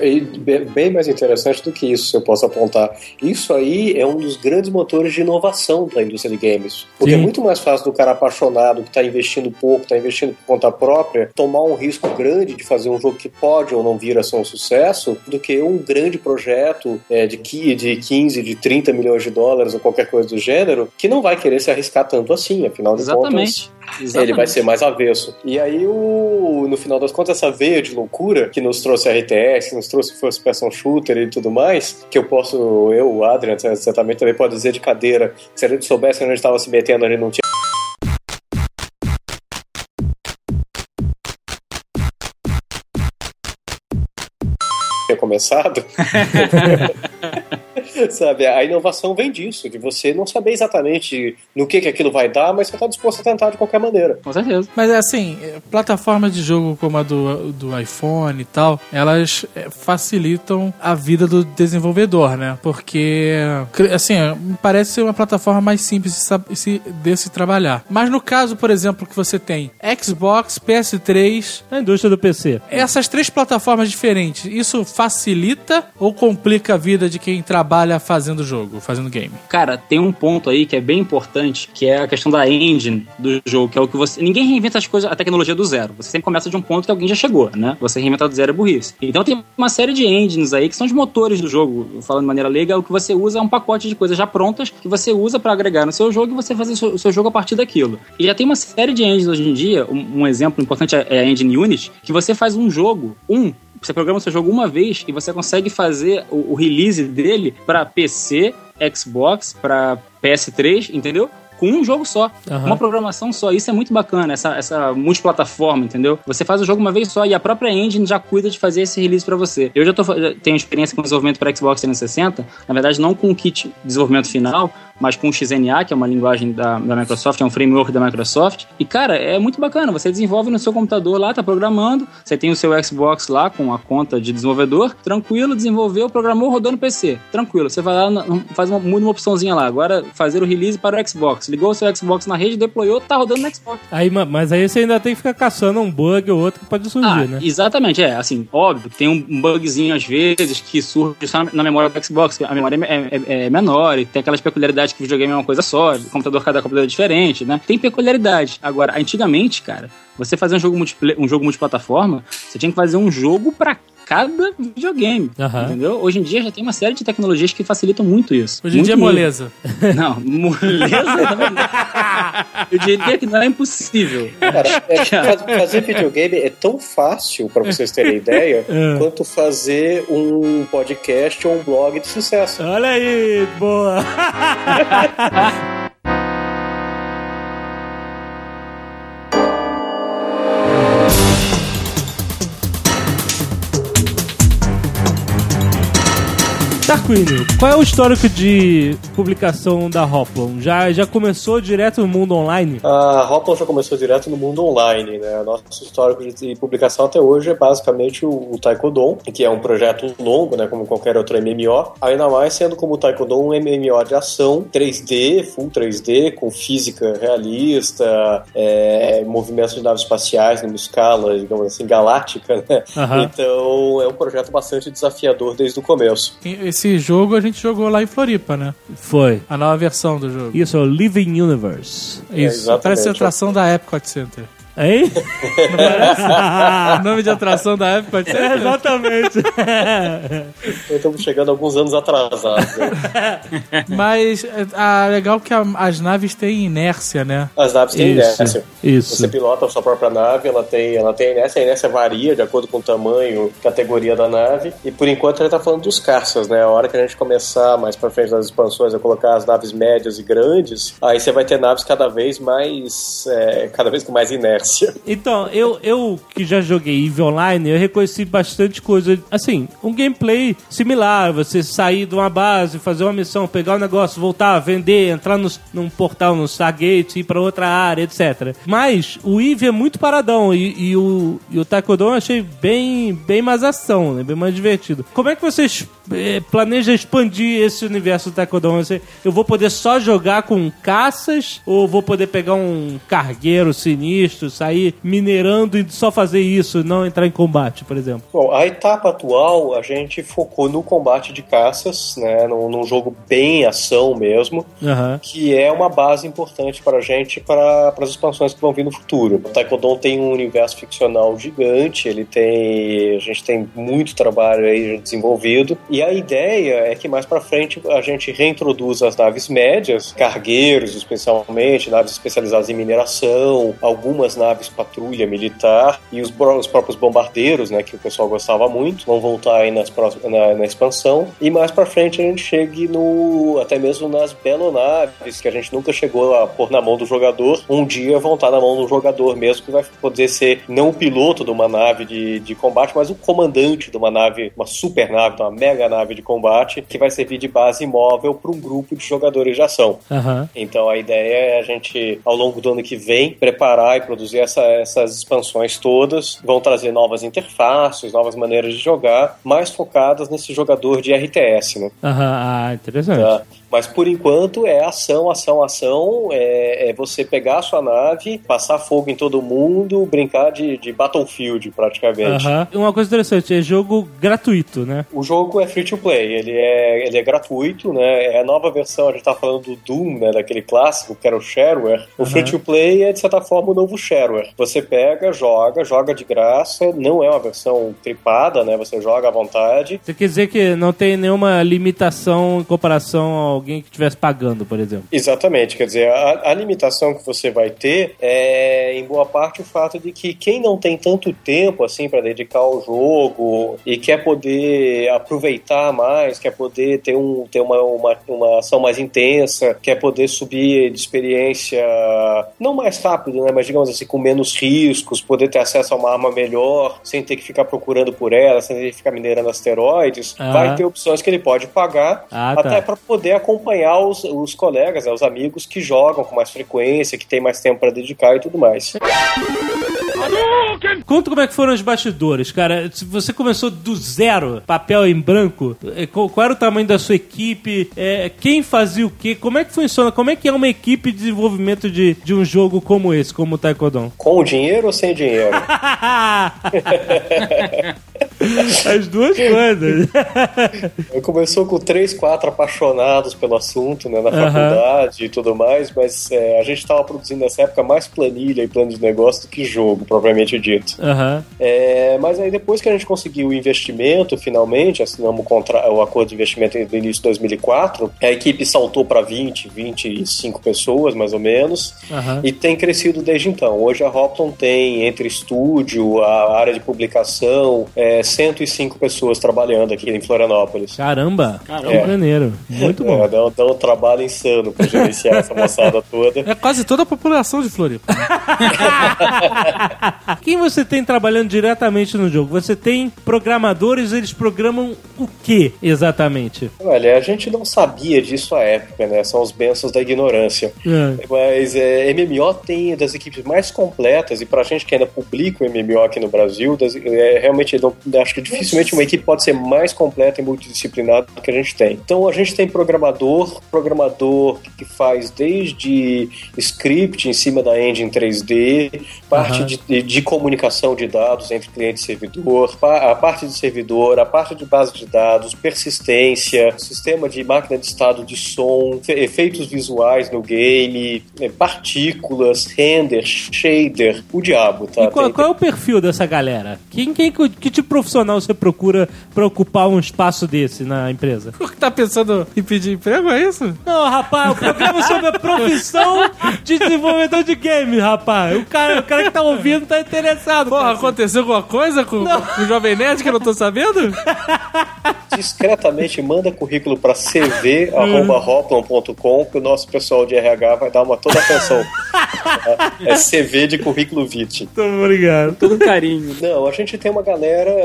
e bem mais interessante do que isso, se eu posso apontar. Isso aí é um dos grandes motores de inovação da indústria de games. Porque Sim. é muito mais fácil do cara apaixonado, que está investindo pouco, está investindo por conta própria, tomar um risco grande de fazer um jogo que pode ou não vir a ser um sucesso, do que um grande projeto é, de, de quinze, de trinta milhões de dólares ou qualquer coisa do gênero, que não vai querer se arriscar tanto assim, afinal de Exatamente. contas... Exatamente. Ele vai ser mais avesso. E aí, o, no final das contas, essa veia de loucura que nos trouxe R T S, que nos trouxe First Person Shooter e tudo mais, que eu posso, eu, o Adrian, certamente também pode dizer de cadeira, que se a gente soubesse onde a gente estava se metendo, a gente não tinha começado. Sabe, a inovação vem disso, de você não saber exatamente no que, que aquilo vai dar, mas você está disposto a tentar de qualquer maneira. Com certeza. Mas assim, plataformas de jogo como a do, do iPhone e tal, elas facilitam a vida do desenvolvedor, né? Porque, assim, me parece ser uma plataforma mais simples de se trabalhar. Mas no caso, por exemplo, que você tem Xbox, P S três... A indústria do P C. Essas três plataformas diferentes, isso facilita ou complica a vida de quem trabalha fazendo jogo, fazendo game? Cara, tem um ponto aí que é bem importante, que é a questão da engine do jogo, que é o que você... Ninguém reinventa as coisas, a tecnologia do zero. Você sempre começa de um ponto que alguém já chegou, né? Você reinventar do zero é burrice. Então tem uma série de engines aí que são os motores do jogo. Falando de maneira leiga, o que você usa é um pacote de coisas já prontas que você usa pra agregar no seu jogo e você fazer o seu, o seu jogo a partir daquilo. E já tem uma série de engines hoje em dia. Um, um exemplo importante é a engine Unity, que você faz um jogo, um você programa o seu jogo uma vez e você consegue fazer o, o release dele para P C, Xbox, para P S três, entendeu? Com um jogo só, uhum. uma programação só. Isso é muito bacana, essa, essa multiplataforma, entendeu? Você faz o jogo uma vez só e a própria engine já cuida de fazer esse release pra você. Eu já, tô, já tenho experiência com desenvolvimento para Xbox trezentos e sessenta, na verdade não com o kit de desenvolvimento final, mas com o X N A, que é uma linguagem da, da Microsoft, é um framework da Microsoft. E, cara, é muito bacana. Você desenvolve no seu computador lá, tá programando, você tem o seu Xbox lá com a conta de desenvolvedor, tranquilo, desenvolveu, programou, rodou no P C. Tranquilo. Você vai lá, faz uma, muda uma opçãozinha lá. Agora, fazer o release para o Xbox. Ligou o seu Xbox na rede, deployou, tá rodando no Xbox. Aí, mas aí você ainda tem que ficar caçando um bug ou outro que pode surgir, ah, né? Exatamente, é. Assim, óbvio que tem um bugzinho às vezes que surge só na memória do Xbox, a memória é, é, é menor e tem aquelas peculiaridades que o videogame é uma coisa só, o computador, cada computador é diferente, né? Tem peculiaridade. Agora, antigamente, cara, você fazer um jogo, multiple- um jogo multiplataforma, você tinha que fazer um jogo pra cada videogame, uhum. entendeu? Hoje em dia já tem uma série de tecnologias que facilitam muito isso. Hoje em muito dia é moleza. Não, moleza também não. Eu diria que não é impossível. Cara, é, fazer videogame é tão fácil, pra vocês terem ideia, é. quanto fazer um podcast ou um blog de sucesso. Olha aí, boa! Tarquínio, qual é o histórico de publicação da Hoplon? Já, já começou direto no mundo online? A Hoplon já começou direto no mundo online, né? Nosso histórico de publicação até hoje é basicamente o, o Taekwondo, que é um projeto longo, né? Como qualquer outro M M O. Ainda mais sendo como o Taekwondo um M M O de ação, três D, full três D, com física realista, é, movimentos de naves espaciais numa escala, digamos assim, galáctica, né? Uhum. Então é um projeto bastante desafiador desde o começo. Esse jogo a gente jogou lá em Floripa, né? Foi. A nova versão do jogo. Isso, é o Living Universe. Isso, é, parece a atração da Epcot Center. Hein? Não parece? O nome de atração da Epcot Center? É, exatamente. Estamos chegando alguns anos atrasados. Né? Mas ah, legal que a, as naves têm inércia, né? As naves têm isso, inércia. Isso. Você pilota a sua própria nave, ela tem, ela tem inércia. A inércia varia de acordo com o tamanho, categoria da nave. E por enquanto a gente tá falando dos caças, né? A hora que a gente começar mais pra frente das expansões a colocar as naves médias e grandes, aí você vai ter naves cada vez mais é, cada vez com mais inércia. Então, eu, eu que já joguei EVE Online, eu reconheci bastante coisa, assim, um gameplay similar, você sair de uma base, fazer uma missão, pegar um negócio, voltar, vender, entrar no, num portal, no Stargate, ir pra outra área, etcétera. Mas o EVE é muito paradão e, e o, e o Taekwondo eu achei bem, bem mais ação, né? Bem mais divertido. Como é que vocês eh, planejam expandir esse universo do Taekwondo? Você, eu vou poder só jogar com caças ou vou poder pegar um cargueiro sinistro, sair minerando e só fazer isso, não entrar em combate, por exemplo? Bom, a etapa atual a gente focou no combate de caças, né, num, num jogo bem ação mesmo, Uhum. que é uma base importante pra gente para as expansões que vão vir no futuro. O Taekwondo tem um universo ficcional gigante, ele tem, a gente tem muito trabalho aí desenvolvido, e a ideia é que mais pra frente a gente reintroduza as naves médias, cargueiros especialmente, naves especializadas em mineração, algumas naves patrulha militar e os, os próprios bombardeiros, né, que o pessoal gostava muito, vão voltar aí nas próximas, na, na expansão, e mais pra frente a gente chegue no, até mesmo nas belonaves, que a gente nunca chegou a pôr na mão do jogador, um dia vão estar na mão do jogador mesmo, que vai poder ser não o piloto de uma nave de, de combate, mas o comandante de uma nave, uma super nave, uma mega nave de combate, que vai servir de base móvel para um grupo de jogadores de ação. Uhum. Então a ideia é a gente, ao longo do ano que vem, preparar e produzir essa, essas expansões todas, vão trazer novas interfaces, novas maneiras de jogar, mais focadas nesse jogador de R T S, né? Uhum. Ah, interessante. Tá. Mas por enquanto é ação, ação, ação, é, é você pegar a sua nave, passar fogo em todo mundo, brincar de, de Battlefield praticamente. Uhum. Uma coisa interessante, é jogo gratuito, né? O jogo é free to play, ele é, ele é gratuito, né? É a nova versão, a gente tá falando do Doom, né? Daquele clássico que era o shareware. O Uhum. free to play é de certa forma o novo shareware. Você pega, joga, joga de graça, não é uma versão tripada, né? Você joga à vontade. Você quer dizer que não tem nenhuma limitação em comparação a alguém que estivesse pagando, por exemplo? Exatamente, quer dizer, a, a limitação que você vai ter é, em boa parte, o fato de que quem não tem tanto tempo assim para dedicar ao jogo e quer poder aproveitar mais, quer poder ter, um, ter uma, uma, uma ação mais intensa, quer poder subir de experiência não mais rápido, né, mas digamos assim, com menos riscos, poder ter acesso a uma arma melhor, sem ter que ficar procurando por ela, sem ter que ficar minerando asteroides, ah. vai ter opções que ele pode pagar, ah, até tá. para poder acompanhar os, os colegas, né, os amigos que jogam com mais frequência, que tem mais tempo para dedicar e tudo mais. Conta como é que foram os bastidores, cara. Se você começou do zero, papel em branco, qual, qual era o tamanho da sua equipe? É, quem fazia o quê? Como é que funciona? Como é que é uma equipe de desenvolvimento de, de um jogo como esse, como o Taekwondo? Com dinheiro ou sem dinheiro? As duas coisas. Eu começou com três, quatro apaixonados pelo assunto, né, na Uhum. faculdade e tudo mais, mas é, a gente estava produzindo nessa época mais planilha e plano de negócio do que jogo, propriamente dito. Uhum. É, mas aí depois que a gente conseguiu o investimento, finalmente, assinamos o, contra- o acordo de investimento no início de dois mil e quatro, a equipe saltou para vinte, vinte e cinco pessoas, mais ou menos, Uhum. e tem crescido desde então. Hoje a Hoplon tem, entre estúdio, a área de publicação, é, cento e cinco pessoas trabalhando aqui em Florianópolis. Caramba! Caramba. Que maneiro. Muito bom. É, dá, dá um trabalho insano pra gerenciar essa moçada toda. É quase toda a população de Floripa. Quem você tem trabalhando diretamente no jogo? Você tem programadores, eles programam o que exatamente? Olha, a gente não sabia disso à época, né? São os bênçãos da ignorância. É. Mas é, M M O tem das equipes mais completas, e pra gente que ainda publica o M M O aqui no Brasil, das, é, realmente não, acho que dificilmente uma equipe pode ser mais completa e multidisciplinar do que a gente tem. Então a gente tem programador, programador que faz desde script em cima da engine três D, parte Uhum. de, de, de comunicação de dados entre cliente e servidor, a parte de servidor, a parte de base de dados, persistência, sistema de máquina de estado de som, efeitos visuais no game, partículas, render, shader, o diabo, tá? E qual, Tem- qual é o perfil dessa galera? Quem, quem, que tipo de profissional você procura pra ocupar um espaço desse na empresa? Tá pensando em pedir emprego, é isso? Não, rapaz, o programa é sobre a profissão de desenvolvedor de game, rapaz. O cara, o cara que tá ouvindo tá interessado. Porra, cara. aconteceu alguma coisa com, com o Jovem Nerd que eu não tô sabendo? discretamente manda currículo para c v arroba hoplon ponto com que o nosso pessoal de R H vai dar uma toda atenção. É C V de currículo vitae. Muito obrigado. Todo carinho. Não, a gente tem uma galera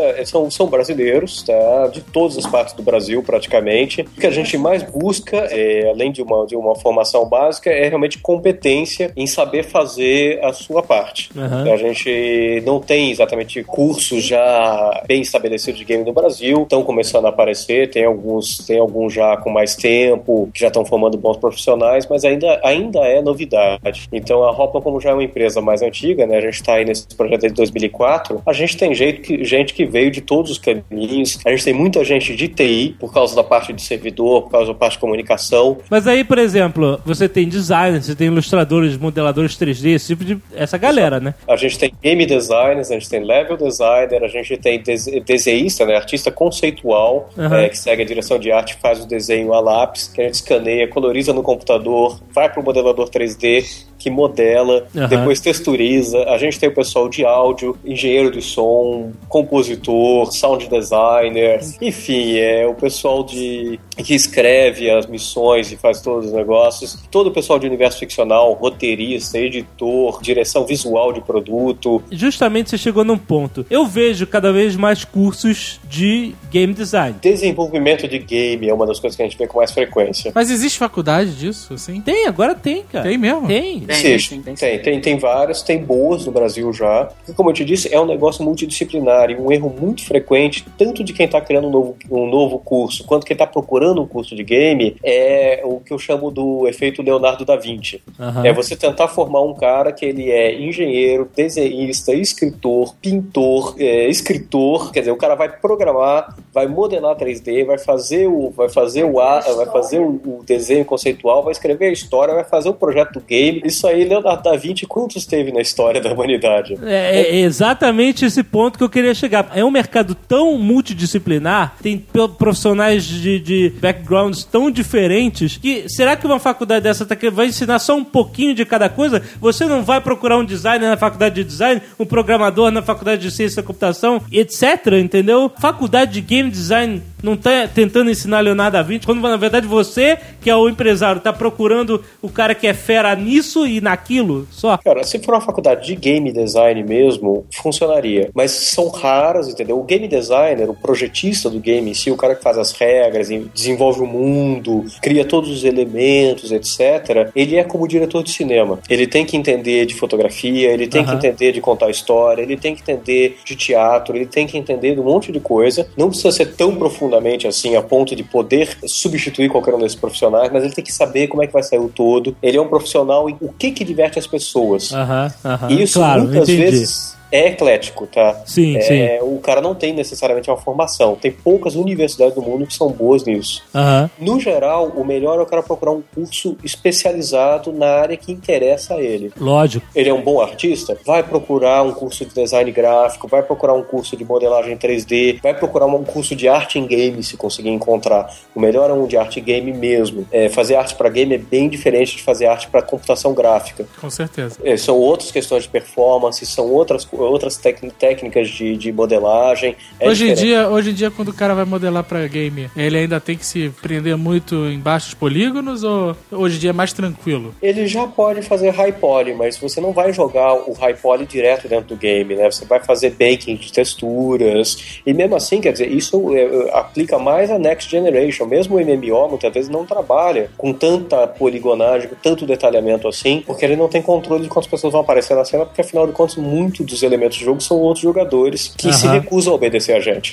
é, são, são brasileiros, tá? De todas as partes do Brasil, praticamente. O que a gente mais busca, é, além de uma, de uma formação básica, é realmente competência em saber fazer a sua parte. Uhum. A gente não tem exatamente cursos já bem estabelecidos de game no Brasil, estão começando a aparecer, tem alguns, tem alguns já com mais tempo, que já estão formando bons profissionais, mas ainda, ainda é novidade. Então a Hoplon, como já é uma empresa mais antiga, né, a gente está aí nesse projeto desde dois mil e quatro, a gente tem jeito que, gente que veio de todos os caminhos, a gente tem muita gente de T I, por causa da parte de servidor, por causa da parte de comunicação. Mas aí, por exemplo, você tem designers, você tem ilustradores, modeladores três D, esse tipo de... essa galera, né? A gente tem game designers, a gente tem level designer, a gente tem dese- desenhista, né, artista conceitual, uhum. é, que segue a direção de arte, faz o desenho a lápis, que a gente escaneia, coloriza no computador, vai pro modelador três D, que modela, uhum. depois texturiza. A gente tem o pessoal de áudio, engenheiro de som, compositor, sound designer, enfim, é o pessoal de que escreve as missões e faz todos os negócios, todo o pessoal de universo ficcional, roteirista, editor, direção visual de produto. Justamente você chegou num ponto. Eu vejo cada vez mais cursos de game design. Desenvolvimento de game é uma das coisas que a gente vê com mais frequência. Mas existe faculdade disso, assim? Tem, agora tem, cara. Tem mesmo? Tem. Existe. Tem, tem, tem, tem, tem várias, tem boas no Brasil já. Porque, como eu te disse, é um negócio multidisciplinar e um erro muito frequente, tanto de quem está criando um novo, um novo curso, quanto quem está procurando um curso de game, é o que eu chamo do efeito Leonardo da Vinci. Uhum. É você tentar formar um cara que ele é engenheiro, desenhista, escritor, pintor, é, escritor, quer dizer, o cara vai programar, vai modelar três D, vai fazer o, vai fazer o, vai fazer o, o desenho conceitual, vai escrever a história, vai fazer o projeto do game. Isso aí, Leonardo da Vinci, quantos teve na história da humanidade? É, é exatamente esse ponto que eu queria chegar. É um mercado tão multidisciplinar, tem profissionais de, de backgrounds tão diferentes, que será que uma faculdade dessa tá, vai ensinar só um pouquinho de cada coisa? Você não vai procurar um designer na faculdade de design, um programador na faculdade de ciência da computação, etc, entendeu? Faculdade de game design não tá tentando ensinar Leonardo da Vinci, quando na verdade você, que é o empresário, tá procurando o cara que é fera nisso e naquilo só. Cara, se for uma faculdade de game design mesmo, funcionaria. Mas são raras, entendeu? O game designer, o projetista do game em si, o cara que faz as regras, desenvolve o mundo, cria todos os elementos, etcétera, ele é como diretor de cinema. Ele tem que entender de fotografia, ele tem uhum. que entender de contar história, ele tem que entender de teatro, ele tem que entender de um monte de coisa. Não precisa ser tão profundo assim, a ponto de poder substituir qualquer um desses profissionais, mas ele tem que saber como é que vai sair o todo. Ele é um profissional em o que que diverte as pessoas. Aham, aham. Isso claro, muitas entendi. vezes é eclético, tá? Sim, é, sim. O cara não tem necessariamente uma formação. Tem poucas universidades do mundo que são boas nisso. Uhum. No geral, o melhor é o cara procurar um curso especializado na área que interessa a ele. Lógico. Ele é um bom artista? Vai procurar um curso de design gráfico, vai procurar um curso de modelagem três D, vai procurar um curso de arte em game, se conseguir encontrar. O melhor é um de arte em game mesmo. É, fazer arte para game é bem diferente de fazer arte para computação gráfica. Com certeza. É, são outras questões de performance, são outras outras técnicas de, de modelagem. É hoje, em dia, hoje em dia, quando o cara vai modelar pra game, ele ainda tem que se prender muito em baixos polígonos ou hoje em dia é mais tranquilo? Ele já pode fazer high poly, mas você não vai jogar o high poly direto dentro do game, né? Você vai fazer baking de texturas e mesmo assim, quer dizer, isso é, aplica mais a Next Generation. Mesmo o M M O muitas vezes não trabalha com tanta poligonagem, com tanto detalhamento assim, porque ele não tem controle de quantas pessoas vão aparecer na cena, porque afinal de contas, muito dos elementos do jogo são outros jogadores que uh-huh. se recusam a obedecer a gente.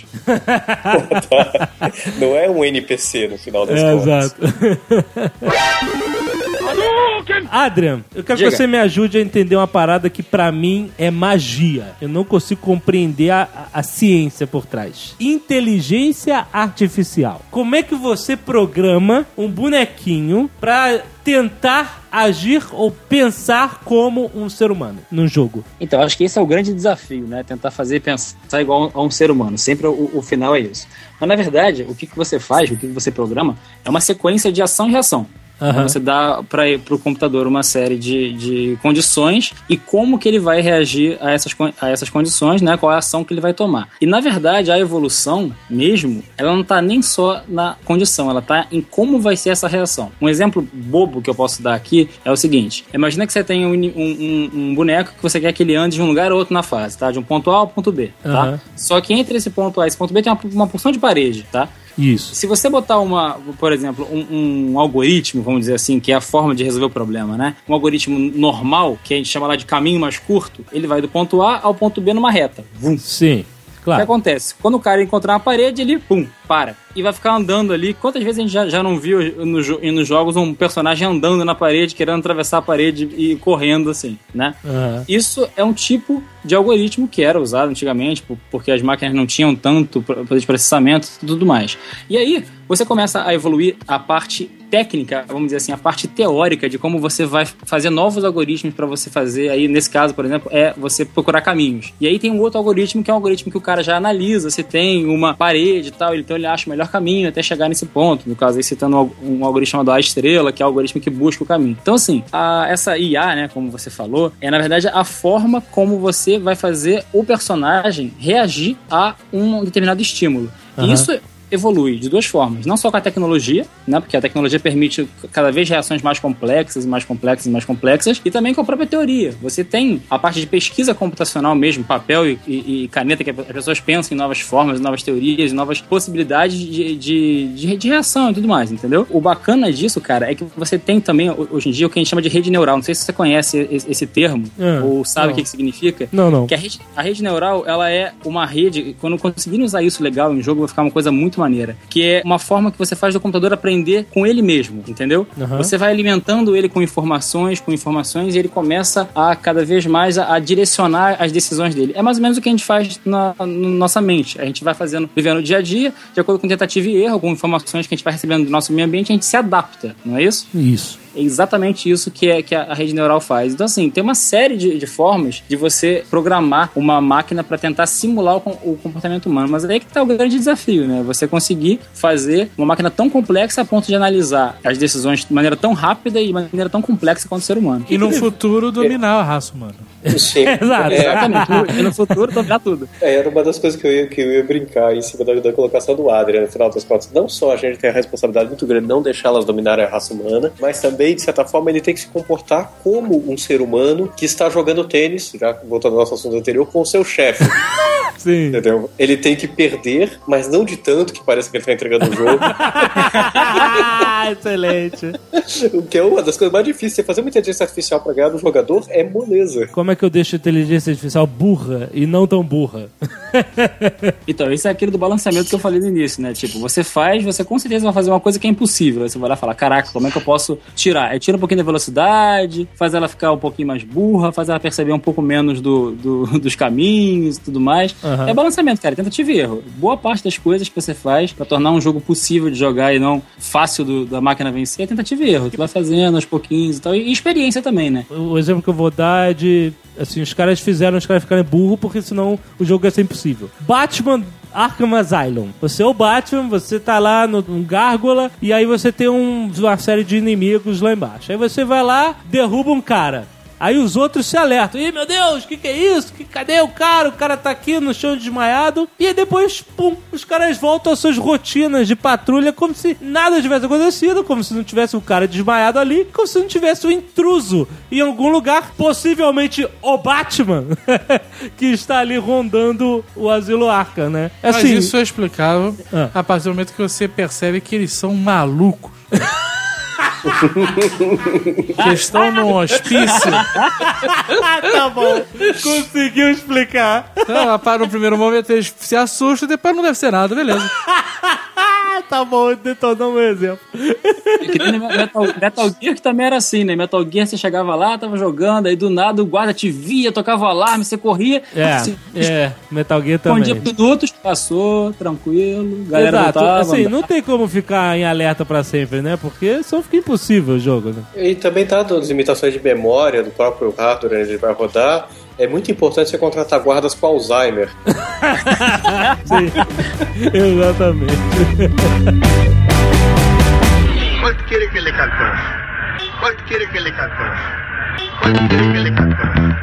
Não é um N P C no final das é, contas. Exato. Adrian, eu quero Diga. que você me ajude a entender uma parada que pra mim é magia. Eu não consigo compreender a, a, a ciência por trás. Inteligência artificial. Como é que você programa um bonequinho pra tentar agir ou pensar como um ser humano num jogo? Então, acho que esse é o grande desafio, né? Tentar fazer pensar igual a um ser humano. Sempre o, o final é isso. Mas, na verdade, o que, que você faz, o que, que você programa, é uma sequência de ação e reação. Uhum. Você dá para o computador uma série de, de condições e como que ele vai reagir a essas, a essas condições, né? Qual é a ação que ele vai tomar. E, na verdade, a evolução mesmo, ela não está nem só na condição, ela está em como vai ser essa reação. Um exemplo bobo que eu posso dar aqui é o seguinte. Imagina que você tem um, um, um boneco que você quer que ele ande de um lugar ou outro na fase, tá? De um ponto A ao ponto B, tá? Uhum. Só que entre esse ponto A e esse ponto B tem uma, uma porção de parede, tá? Isso. Se você botar uma, por exemplo, um, um algoritmo, vamos dizer assim, que é a forma de resolver o problema, né? Um algoritmo normal, que a gente chama lá de caminho mais curto, ele vai do ponto A ao ponto B numa reta. Vum. Sim, claro. O que acontece? Quando o cara encontrar uma parede, ele, pum, para. E vai ficar andando ali. Quantas vezes a gente já, já não viu no, nos jogos um personagem andando na parede, querendo atravessar a parede e correndo assim, né? Uhum. Isso é um tipo de algoritmo que era usado antigamente, porque as máquinas não tinham tanto poder de processamento e tudo mais. E aí, você começa a evoluir a parte técnica, vamos dizer assim, a parte teórica de como você vai fazer novos algoritmos para você fazer, aí nesse caso, por exemplo, é você procurar caminhos. E aí tem um outro algoritmo que é um algoritmo que o cara já analisa se tem uma parede e tal, então ele acha o melhor caminho até chegar nesse ponto. No caso aí citando um algoritmo chamado A estrela, que é o algoritmo que busca o caminho. Então assim, a, essa I A, né, como você falou, é na verdade a forma como você vai fazer o personagem reagir a um determinado estímulo. Uhum. E isso evolui de duas formas, não só com a tecnologia, né, porque a tecnologia permite cada vez reações mais complexas, mais complexas e mais complexas, e também com a própria teoria. Você tem a parte de pesquisa computacional mesmo, papel e, e, e caneta, que as pessoas pensam em novas formas, novas teorias, novas possibilidades de, de, de, de reação e tudo mais, entendeu? O bacana disso, cara, é que você tem também, hoje em dia, o que a gente chama de rede neural. Não sei se você conhece esse, esse termo, é, ou sabe não. o que, que significa. Não, não. Que a rede, a rede neural, ela é uma rede, quando conseguirem usar isso legal em jogo, vai ficar uma coisa muito maneira, que é uma forma que você faz do computador aprender com ele mesmo, entendeu? Uhum. Você vai alimentando ele com informações, com informações, e ele começa a cada vez mais a, a direcionar as decisões dele. É mais ou menos o que a gente faz na, na nossa mente. A gente vai fazendo, vivendo o dia a dia, de acordo com tentativa e erro, com informações que a gente vai recebendo do nosso meio ambiente, a gente se adapta, não é isso? Isso. É exatamente isso que, é, que a rede neural faz. Então, assim, tem uma série de, de formas de você programar uma máquina para tentar simular o, o comportamento humano. Mas aí que tá o grande desafio, né? Você conseguir fazer uma máquina tão complexa a ponto de analisar as decisões de maneira tão rápida e de maneira tão complexa quanto o ser humano. E no futuro dominar a raça humana. Sim. Exato, é. Exatamente. E no futuro dominar tudo. É, era uma das coisas que eu ia, que eu ia brincar em cima da, da colocação do Adrian, no final das contas. Não só a gente tem a responsabilidade muito grande de não deixar elas dominarem a raça humana, mas também, de certa forma, ele tem que se comportar como um ser humano que está jogando tênis, já voltando ao nosso assunto anterior, com o seu chefe. Sim. Entendeu? Ele tem que perder, mas não de tanto que parece que ele está entregando o jogo. Excelente. O que é uma das coisas mais difíceis. Você fazer uma inteligência artificial para ganhar do jogador é moleza. Como é que eu deixo a inteligência artificial burra e não tão burra? Então, isso é aquilo do balanceamento que eu falei no início, né? Tipo, você faz, você com certeza vai fazer uma coisa que é impossível. Aí você vai lá e fala, caraca, como é que eu posso tirar? Aí tira um pouquinho da velocidade, faz ela ficar um pouquinho mais burra, faz ela perceber um pouco menos do, do, dos caminhos e tudo mais. Uhum. É balanceamento, cara, tentativa e erro. Boa parte das coisas que você faz pra tornar um jogo possível de jogar e não fácil do, da máquina vencer é tentativa e erro. Tu vai fazendo aos pouquinhos e tal. E, e experiência também, né? O exemplo que eu vou dar é de... Assim, os caras fizeram os caras ficarem burros porque senão o jogo ia ser impossível. Batman Arkham Asylum. Você é o Batman, você tá lá no, no Gárgula e aí você tem um, uma série de inimigos lá embaixo. Aí você vai lá, derruba um cara. Aí os outros se alertam. Ih, meu Deus, o que, que é isso? Que, cadê o cara? O cara tá aqui no chão desmaiado. E aí depois, pum, os caras voltam às suas rotinas de patrulha como se nada tivesse acontecido, como se não tivesse o cara desmaiado ali, como se não tivesse o intruso em algum lugar, possivelmente o Batman, que está ali rondando o asilo Arkham, né? Assim, mas isso é explicável ah. a partir do momento que você percebe que eles são malucos. Que estão num hospício. Tá bom, conseguiu explicar. Então, para no primeiro momento eles se assustam, depois não deve ser nada, beleza. Tá bom, detonou um exemplo. Metal, Metal Gear que também era assim, né? Metal Gear você chegava lá, tava jogando, aí do nada o guarda te via, tocava o alarme, você corria. É, você... é, Metal Gear também. Um dia minutos, passou, tranquilo, galera Exato, voltava. Assim, não tem como ficar em alerta pra sempre, né? Porque só fica impossível o jogo, né? E também tá das limitações de memória do próprio hardware onde ele vai rodar. É muito importante você contratar guardas com Alzheimer. Sim, exatamente. ¿Cuál quiere que le cantemos? ¿Cuál quiere que le cantemos? ¿Cuál quiere que le cantemos?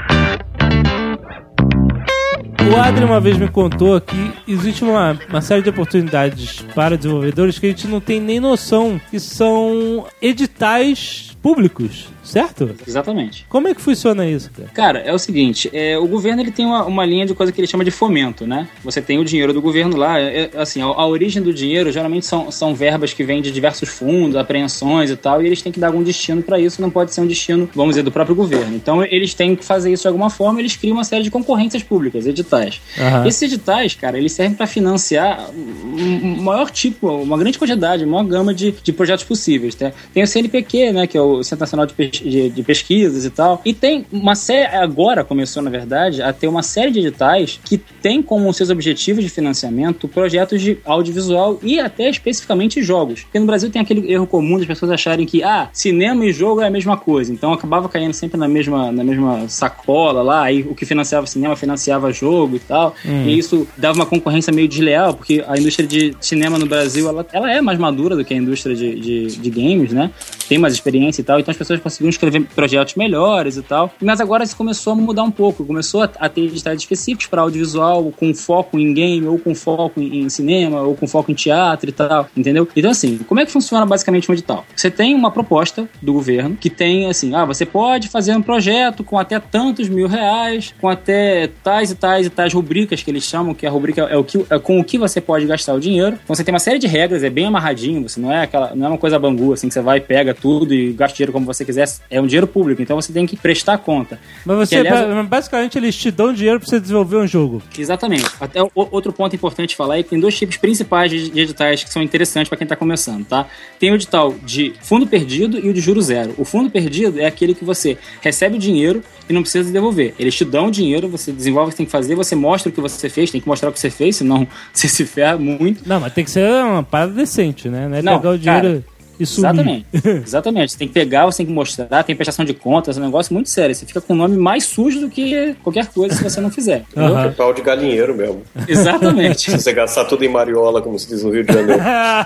O Adri uma vez me contou que existe uma, uma série de oportunidades para desenvolvedores que a gente não tem nem noção, que são editais públicos, certo? Exatamente. Como é que funciona isso, cara? Cara, é o seguinte, é, o governo ele tem uma, uma linha de coisa que ele chama de fomento, né? Você tem o dinheiro do governo lá, é, assim, a, a origem do dinheiro geralmente são, são verbas que vêm de diversos fundos, apreensões e tal, e eles têm que dar algum destino pra isso, não pode ser um destino, vamos dizer, do próprio governo. Então eles têm que fazer isso de alguma forma, eles criam uma série de concorrências públicas, editais. Uhum. Esses editais, cara, eles servem pra financiar um maior tipo, uma grande quantidade, uma maior gama de, de projetos possíveis, tá? Tem o C N P Q, né, que é o Centro Nacional de, Pes- de, de Pesquisas e tal, e tem uma série, agora começou, na verdade, a ter uma série de editais que tem como seus objetivos de financiamento projetos de audiovisual e até especificamente jogos. Porque no Brasil tem aquele erro comum das pessoas acharem que, ah, cinema e jogo é a mesma coisa, então acabava caindo sempre na mesma, na mesma sacola lá, aí o que financiava cinema financiava jogo e tal, hum. e isso dava uma concorrência meio desleal, porque a indústria de cinema no Brasil, ela, ela é mais madura do que a indústria de, de, de games, né? Tem mais experiência e tal, então as pessoas conseguiam escrever projetos melhores e tal, mas agora isso começou a mudar um pouco, começou a, a ter editais específicos para audiovisual, com foco em game, ou com foco em, em cinema, ou com foco em teatro e tal, entendeu? Então assim, como é que funciona basicamente um edital? Você tem uma proposta do governo que tem assim, ah, você pode fazer um projeto com até tantos mil reais, com até tais e tais e tais rubricas que eles chamam, que a rubrica é, o que, é com o que você pode gastar o dinheiro. Então você tem uma série de regras, é bem amarradinho, você não é aquela, não é uma coisa bangu, assim, que você vai, pega tudo e gasta dinheiro como você quiser, é um dinheiro público, então você tem que prestar conta. Mas você, que, aliás, basicamente, eles te dão dinheiro pra você desenvolver um jogo. Exatamente. Até o, outro ponto importante falar é que tem dois tipos principais de, de editais que são interessantes pra quem tá começando, tá? Tem o edital de fundo perdido e o de juro zero. O fundo perdido é aquele que você recebe o dinheiro e não precisa devolver. Eles te dão o dinheiro, você desenvolve o que tem que fazer, você mostra o que você fez, tem que mostrar o que você fez, senão você se ferra muito. Não, mas tem que ser uma parada decente, né? Não é não, pegar o dinheiro... Cara, exatamente, exatamente. Você tem que pegar, você tem que mostrar, tem prestação de contas, é um negócio muito sério. Você fica com o nome mais sujo do que qualquer coisa se você não fizer. Uhum. É pau de galinheiro mesmo. Exatamente. Se você gastar tudo em mariola, como se diz no Rio de Janeiro.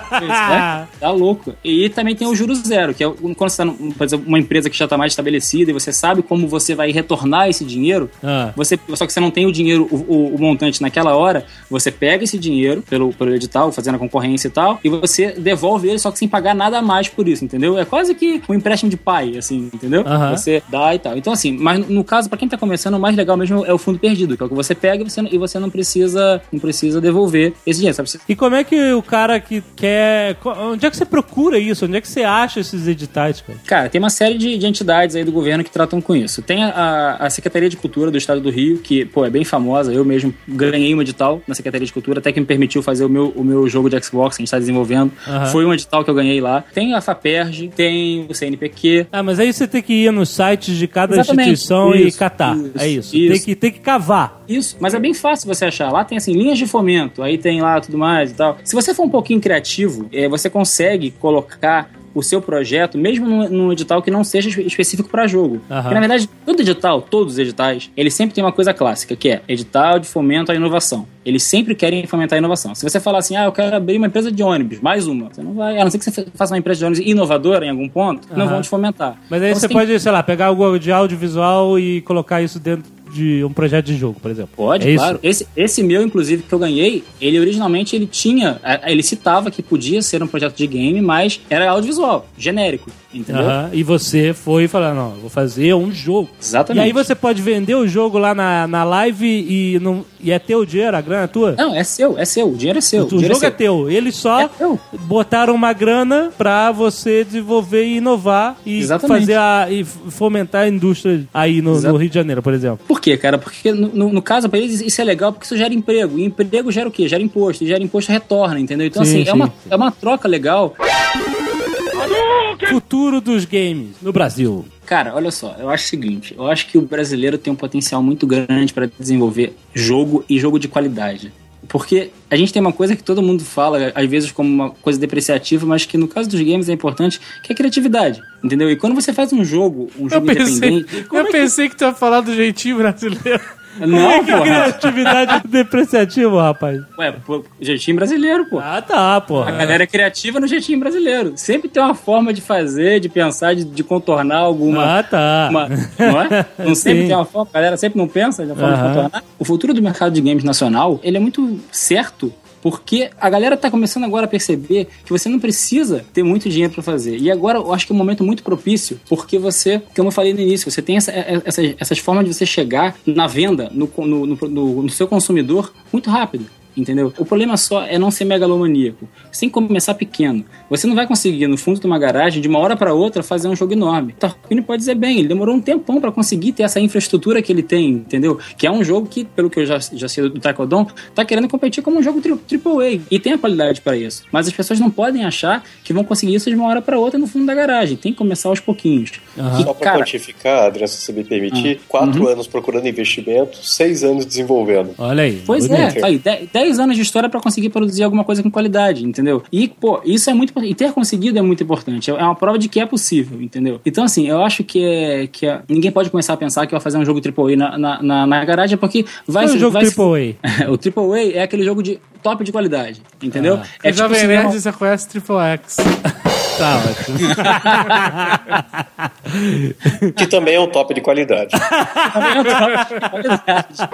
É, tá louco. E também tem o juro zero, que é quando você tá numa empresa que já tá mais estabelecida e você sabe como você vai retornar esse dinheiro, ah. você, só que você não tem o dinheiro, o, o, o montante naquela hora, você pega esse dinheiro pelo, pelo edital, fazendo a concorrência e tal, e você devolve ele, só que sem pagar nada a mais por isso, entendeu? É quase que um empréstimo de pai, assim, entendeu? Uhum. Você dá e tal. Então, assim, mas no caso, pra quem tá começando, o mais legal mesmo é o fundo perdido, que é o que você pega e você, e você não precisa não precisa devolver esse dinheiro, sabe? E como é que o cara que quer... Onde é que você procura isso? Onde é que você acha esses editais, cara? Cara, tem uma série de, de entidades aí do governo que tratam com isso. Tem a, a Secretaria de Cultura do Estado do Rio, que, pô, é bem famosa. Eu mesmo ganhei um edital na Secretaria de Cultura, até que me permitiu fazer o meu, o meu jogo de Xbox que a gente tá desenvolvendo. Uhum. Foi um edital que eu ganhei lá. Tem a FAPERJ, tem o C N P Q. Ah, mas aí você tem que ir nos sites de cada Exatamente. instituição isso, e catar. Isso, é isso. isso. Tem, que, tem que cavar. Isso, mas é bem fácil você achar. Lá tem, assim, linhas de fomento, aí tem lá tudo mais e tal. Se você for um pouquinho criativo, é, você consegue colocar o seu projeto, mesmo num, num edital que não seja específico para jogo. Uhum. Porque, na verdade, todo edital, todos os editais, eles sempre tem uma coisa clássica, que é edital de fomento à inovação. Eles sempre querem fomentar a inovação. Se você falar assim, ah, eu quero abrir uma empresa de ônibus, mais uma, você não vai, a não ser que você faça uma empresa de ônibus inovadora em algum ponto, uhum. não vão te fomentar. Mas aí então, você, você pode, que... sei lá, pegar algo de audiovisual e colocar isso dentro de um projeto de jogo, por exemplo. Pode, é claro. Esse, esse meu, inclusive, que eu ganhei, ele originalmente ele tinha, ele citava que podia ser um projeto de game, mas era audiovisual, genérico, entendeu? Uhum. E você foi e falou, não, eu vou fazer um jogo. Exatamente. E aí você pode vender o jogo lá na, na live e, não, e é teu dinheiro, a grana é tua? Não, é seu, é seu, o dinheiro é seu. O, o jogo é, é teu. Eles só é botaram uma grana pra você desenvolver e inovar e Exatamente. fazer a, e fomentar a indústria aí no, no Rio de Janeiro, por exemplo. Por quê, cara? Porque no, no, no caso, pra eles, isso é legal porque isso gera emprego. E emprego gera o quê? Gera imposto. E gera imposto, retorna, entendeu? Então, sim, assim, sim. É, uma, é uma troca legal. Futuro dos games no Brasil. Cara, olha só, eu acho o seguinte, eu acho que o brasileiro tem um potencial muito grande para desenvolver jogo e jogo de qualidade. Porque a gente tem uma coisa que todo mundo fala, às vezes como uma coisa depreciativa, mas que no caso dos games é importante, que é a criatividade, entendeu? E quando você faz um jogo, um jogo eu pensei, independente... Eu é pensei que... que tu ia falar do jeitinho brasileiro. Não, que porra. criatividade depreciativa, rapaz. Ué, pô, jeitinho brasileiro, pô. Ah, tá, porra. A galera é criativa no jeitinho brasileiro. Sempre tem uma forma de fazer, de pensar, de, de contornar alguma... Ah, tá. Uma, não é? Não sempre Sim. tem uma forma, a galera sempre não pensa de uma forma de Aham. contornar. O futuro do mercado de games nacional, ele é muito certo, porque a galera tá começando agora a perceber que você não precisa ter muito dinheiro pra fazer. E agora eu acho que é um momento muito propício, porque você, como eu falei no início, você tem essa, essa, essas formas de você chegar na venda, no, no, no, no seu consumidor, muito rápido. Entendeu? O problema só é não ser megalomaníaco. Você tem que começar pequeno. Você não vai conseguir, no fundo de uma garagem, de uma hora para outra, fazer um jogo enorme. O Tarquini pode dizer bem, ele demorou um tempão para conseguir ter essa infraestrutura que ele tem, entendeu? Que é um jogo que, pelo que eu já, já sei do Taekwondo, tá querendo competir como um jogo tri- triple A. E tem a qualidade para isso. Mas as pessoas não podem achar que vão conseguir isso de uma hora para outra no fundo da garagem. Tem que começar aos pouquinhos. Uhum. Só para quantificar, Adriano, se você me permitir, quatro uhum. anos procurando investimento, seis anos desenvolvendo. Olha aí. Pois bonito. é, aí, dez anos de história para conseguir produzir alguma coisa com qualidade, entendeu? E, pô, isso é muito... E ter conseguido é muito importante. É uma prova de que é possível, entendeu? Então, assim, eu acho que, é, que é, ninguém pode começar a pensar que vai fazer um jogo triple A na, na, na, na garagem, porque vai Qual ser... é o jogo vai triple A? Se, o triple A é aquele jogo de top de qualidade, entendeu? Ah, é o tipo Jovem cinema... Nerd, você conhece Triple X. Tá ótimo. Que também é um top de qualidade. Também é um top de qualidade.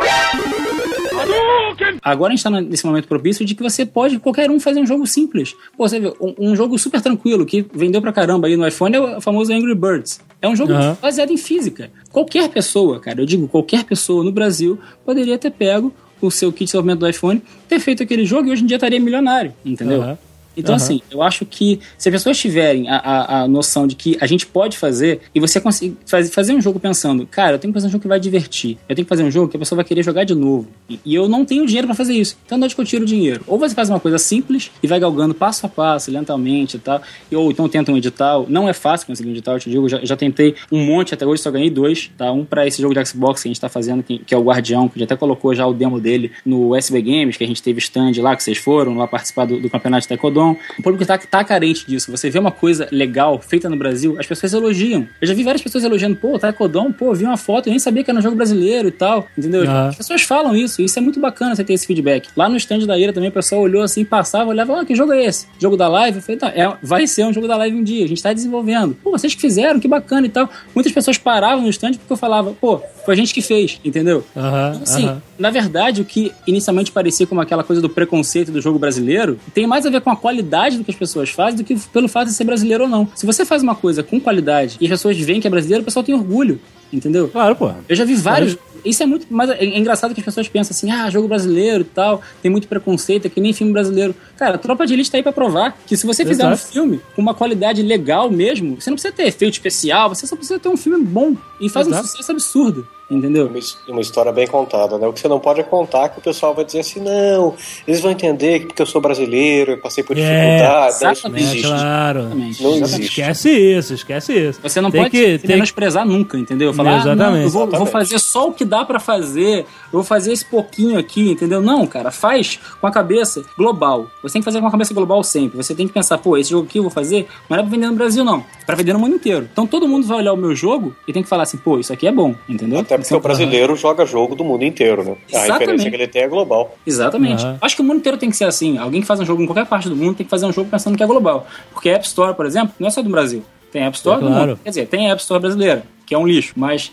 Agora a gente tá nesse momento propício de que você pode, qualquer um, fazer um jogo simples. Pô, você vê, um, um jogo super tranquilo que vendeu pra caramba aí no iPhone é o famoso Angry Birds. É um jogo Uhum. baseado em física. Qualquer pessoa, cara, eu digo qualquer pessoa no Brasil poderia ter pego o seu kit de desenvolvimento do iPhone, ter feito aquele jogo e hoje em dia estaria milionário, entendeu? Uhum. Então, uhum. assim, eu acho que se as pessoas tiverem a, a, a noção de que a gente pode fazer, e você conseguir faz, fazer um jogo pensando, cara, eu tenho que fazer um jogo que vai divertir, eu tenho que fazer um jogo que a pessoa vai querer jogar de novo, e, e eu não tenho dinheiro pra fazer isso, então onde que eu tiro o dinheiro? Ou você faz uma coisa simples e vai galgando passo a passo, lentamente e tal, e, ou então tenta um edital. Não é fácil conseguir um edital, eu te digo, eu já, já tentei um monte, até hoje só ganhei dois, tá? Um pra esse jogo de Xbox que a gente tá fazendo, que, que é o Guardião, que já até colocou já o demo dele no S B Games, que a gente teve stand lá, que vocês foram lá participar do, do campeonato de Taekwondo. O público tá tá carente disso. Você vê uma coisa legal feita no Brasil, as pessoas elogiam. Eu já vi várias pessoas elogiando, pô, Taekwondo, pô, vi uma foto, eu nem sabia que era um jogo brasileiro e tal, entendeu? Ah. As pessoas falam isso, e isso é muito bacana você ter esse feedback. Lá no stand da Ira também, o pessoal olhou assim, passava, olhava, ah, que jogo é esse? Jogo da live? Eu falei, tá, é, vai ser um jogo da live um dia, a gente tá desenvolvendo. Pô, vocês que fizeram, que bacana e tal. Muitas pessoas paravam no stand porque eu falava, pô, foi a gente que fez, entendeu? Aham, então, assim, aham. na verdade, o que inicialmente parecia como aquela coisa do preconceito do jogo brasileiro, tem mais a ver com a qualidade do que as pessoas fazem do que pelo fato de ser brasileiro ou não. Se você faz uma coisa com qualidade e as pessoas veem que é brasileiro, o pessoal tem orgulho, entendeu? Claro, pô. Eu já vi vários... Isso é muito... Mas é engraçado que as pessoas pensam assim, ah, jogo brasileiro e tal, tem muito preconceito, é que nem filme brasileiro. Cara, Tropa de Elite tá aí pra provar que se você fizer Exato. um filme com uma qualidade legal mesmo, você não precisa ter efeito especial, você só precisa ter um filme bom e faz Exato. um sucesso absurdo. Entendeu? Uma, uma história bem contada, né? O que você não pode é contar que o pessoal vai dizer assim, não, eles vão entender que porque eu sou brasileiro, eu passei por dificuldade, É, isso não existe. É, claro. Exatamente. Não Exatamente. existe. Esquece isso, esquece isso. Você não Tem pode que- se tem- menosprezar nunca, entendeu? Falar, ah, não, Exatamente. eu vou, vou Exatamente. fazer só o que dá pra fazer, eu vou fazer esse pouquinho aqui, entendeu? Não, cara, faz com a cabeça global. Você tem que fazer com a cabeça global sempre. Você tem que pensar, pô, esse jogo aqui eu vou fazer, não é pra vender no Brasil, não. É pra vender no mundo inteiro. Então todo mundo vai olhar o meu jogo e tem que falar assim, pô, isso aqui é bom, entendeu? Até porque o brasileiro joga jogo do mundo inteiro, né? A Exatamente. referência que ele tem é global. Exatamente. Aham. Acho que o mundo inteiro tem que ser assim. Alguém que faz um jogo em qualquer parte do mundo tem que fazer um jogo pensando que é global. Porque a App Store, por exemplo, não é só do Brasil. Tem App Store É do claro. mundo. Quer dizer, tem a App Store brasileira, que é um lixo, mas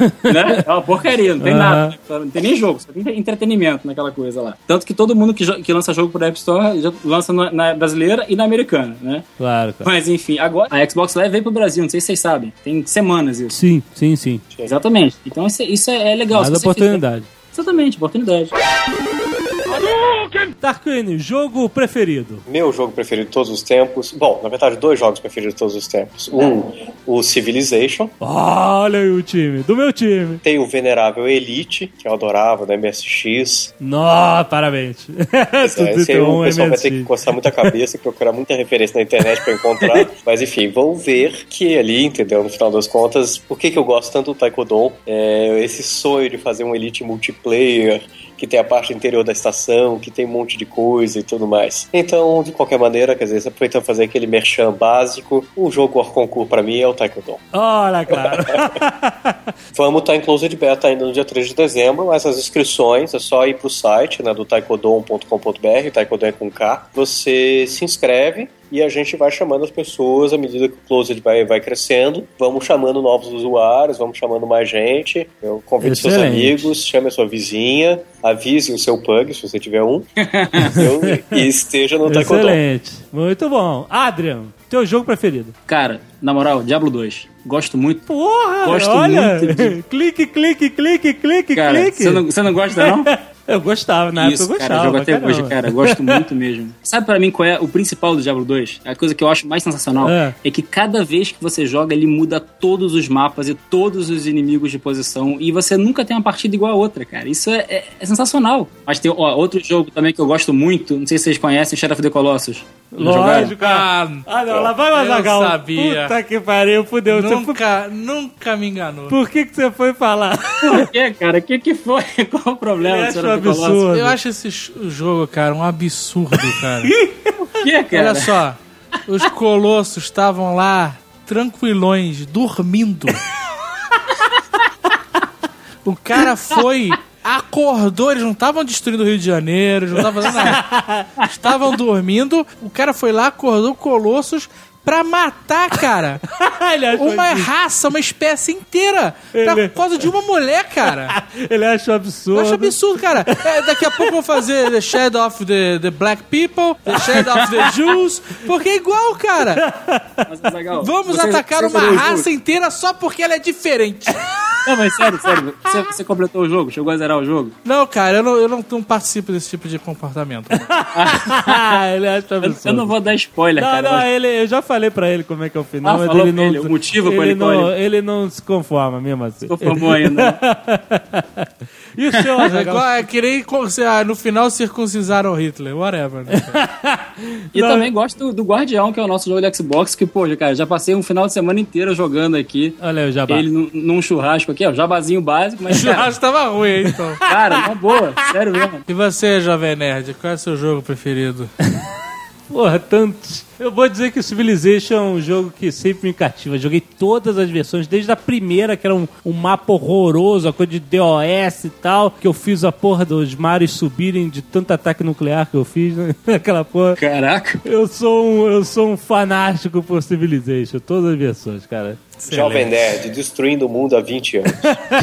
né? É uma porcaria, não tem Aham. nada. Não tem nem jogo, só tem entretenimento naquela coisa lá. Tanto que todo mundo que, jo- que lança jogo por App Store já lança na, na brasileira e na americana, né? Claro, claro. Mas enfim, agora a Xbox Live veio pro Brasil, não sei se vocês sabem. Tem semanas isso. Sim, sim, sim. Exatamente. Então isso, é- isso é, é legal. Mais Se você oportunidade. fizer- Exatamente, oportunidade. Tarquini, jogo preferido. Meu jogo preferido de todos os tempos... Bom, na verdade, dois jogos preferidos de todos os tempos. Um, o Civilization. Olha aí o time, do meu time. Tem o venerável Elite, que eu adorava, da M S X. Nó, parabéns. Esse, esse aí o pessoal vai ter que coçar muita cabeça e procurar muita referência na internet pra encontrar. Mas enfim, vão ver que ali, entendeu? No final das contas, por que, que eu gosto tanto do Taekwondo? É esse sonho de fazer um Elite multiplayer, que tem a parte interior da estação, grandão, que tem um monte de coisa e tudo mais. Então, de qualquer maneira, quer dizer, aproveitando fazer aquele merchan básico, o jogo hors concurso pra mim é o Taekwondo. Olha, cara. Vamos estar em Closed Beta ainda no dia três de dezembro, mas as inscrições é só ir pro site, né, do taekwondo ponto com ponto b r, Taekwondo é com K. Você se inscreve e a gente vai chamando as pessoas à medida que o Closed vai, vai crescendo. Vamos chamando novos usuários, vamos chamando mais gente. Eu convido Excelente. seus amigos, chame a sua vizinha, avise o seu pug, se você tiver um, eu, e esteja no Taekwondo. Excelente, muito bom. Adrian, teu jogo preferido? Cara, na moral, Diablo dois. Gosto muito. Porra, gosto olha. muito de... Clique, clique, clique, clique, cara, clique. Você não, você não gosta, não? Eu gostava, na Isso, época eu cara, gostava. jogo até caramba. hoje, cara. Gosto muito mesmo. Sabe pra mim qual é o principal do Diablo dois? A coisa que eu acho mais sensacional é. é que cada vez que você joga, ele muda todos os mapas e todos os inimigos de posição e você nunca tem uma partida igual a outra, cara. Isso é, é, é sensacional. Mas tem ó, outro jogo também que eu gosto muito, não sei se vocês conhecem, Shadow of the Colossus. Lógico, cara. Ah, não, lá vai o Azaghal. Eu sabia. Puta que pariu, fudeu. Nunca, foi... nunca me enganou. Por que que você foi falar? Por que, cara? O que que foi? Qual o problema? Eu acho um absurdo. Eu acho esse jogo, cara, um absurdo, cara. Por que, cara? Olha só, os colossos estavam lá, tranquilões, dormindo. O cara foi... Acordou, eles não estavam destruindo o Rio de Janeiro, eles não estavam fazendo nada. Estavam dormindo, o cara foi lá, acordou Colossos pra matar, cara. Uma raça, uma espécie inteira. Ele... Por causa de uma mulher, cara. Ele achou absurdo. Eu acho absurdo, cara. É, daqui a pouco eu vou fazer The Shadow of the, the Black People, The Shadow of the Jews, porque é igual, cara. Mas, legal. Vamos você, atacar você uma raça inteira só porque ela é diferente. Não, mas sério, sério. Você, você completou o jogo? Chegou a zerar o jogo? Não, cara, eu não, eu não, não participo desse tipo de comportamento. Ele acha absurdo. Eu, eu não vou dar spoiler, não, cara. Não, mas... ele, eu já falei pra ele como é que é o final, ah, mas ele não... Ele, o motivo ele, pra ele não, ele não se conforma mesmo assim. Se conformou ainda. E o seu Azaghal? É que nem no final circuncisaram Hitler, whatever. Né, e não. Também gosto do, do Guardião, que é o nosso jogo de Xbox, que, pô, cara, já passei um final de semana inteiro jogando aqui. Olha aí o jabá. Ele num, num churrasco aqui, ó, jabazinho básico, mas, o churrasco cara, tava ruim, hein, então. Cara, uma boa, sério mesmo. E você, Jovem Nerd, qual é o seu jogo preferido? Porra, tantos. Eu vou dizer que o Civilization é um jogo que sempre me cativa. Joguei todas as versões, desde a primeira, que era um, um mapa horroroso, a coisa de D O S e tal, que eu fiz a porra dos mares subirem de tanto ataque nuclear que eu fiz, né? Aquela porra. Caraca. Eu sou um, eu sou um fanático por Civilization, todas as versões, cara. Excelente. Jovem Nerd, destruindo o mundo há vinte anos.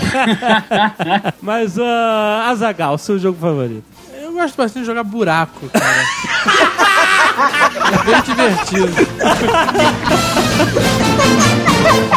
Mas, uh, Azaghal, seu jogo favorito? Eu gosto bastante de jogar buraco, cara. É bem divertido.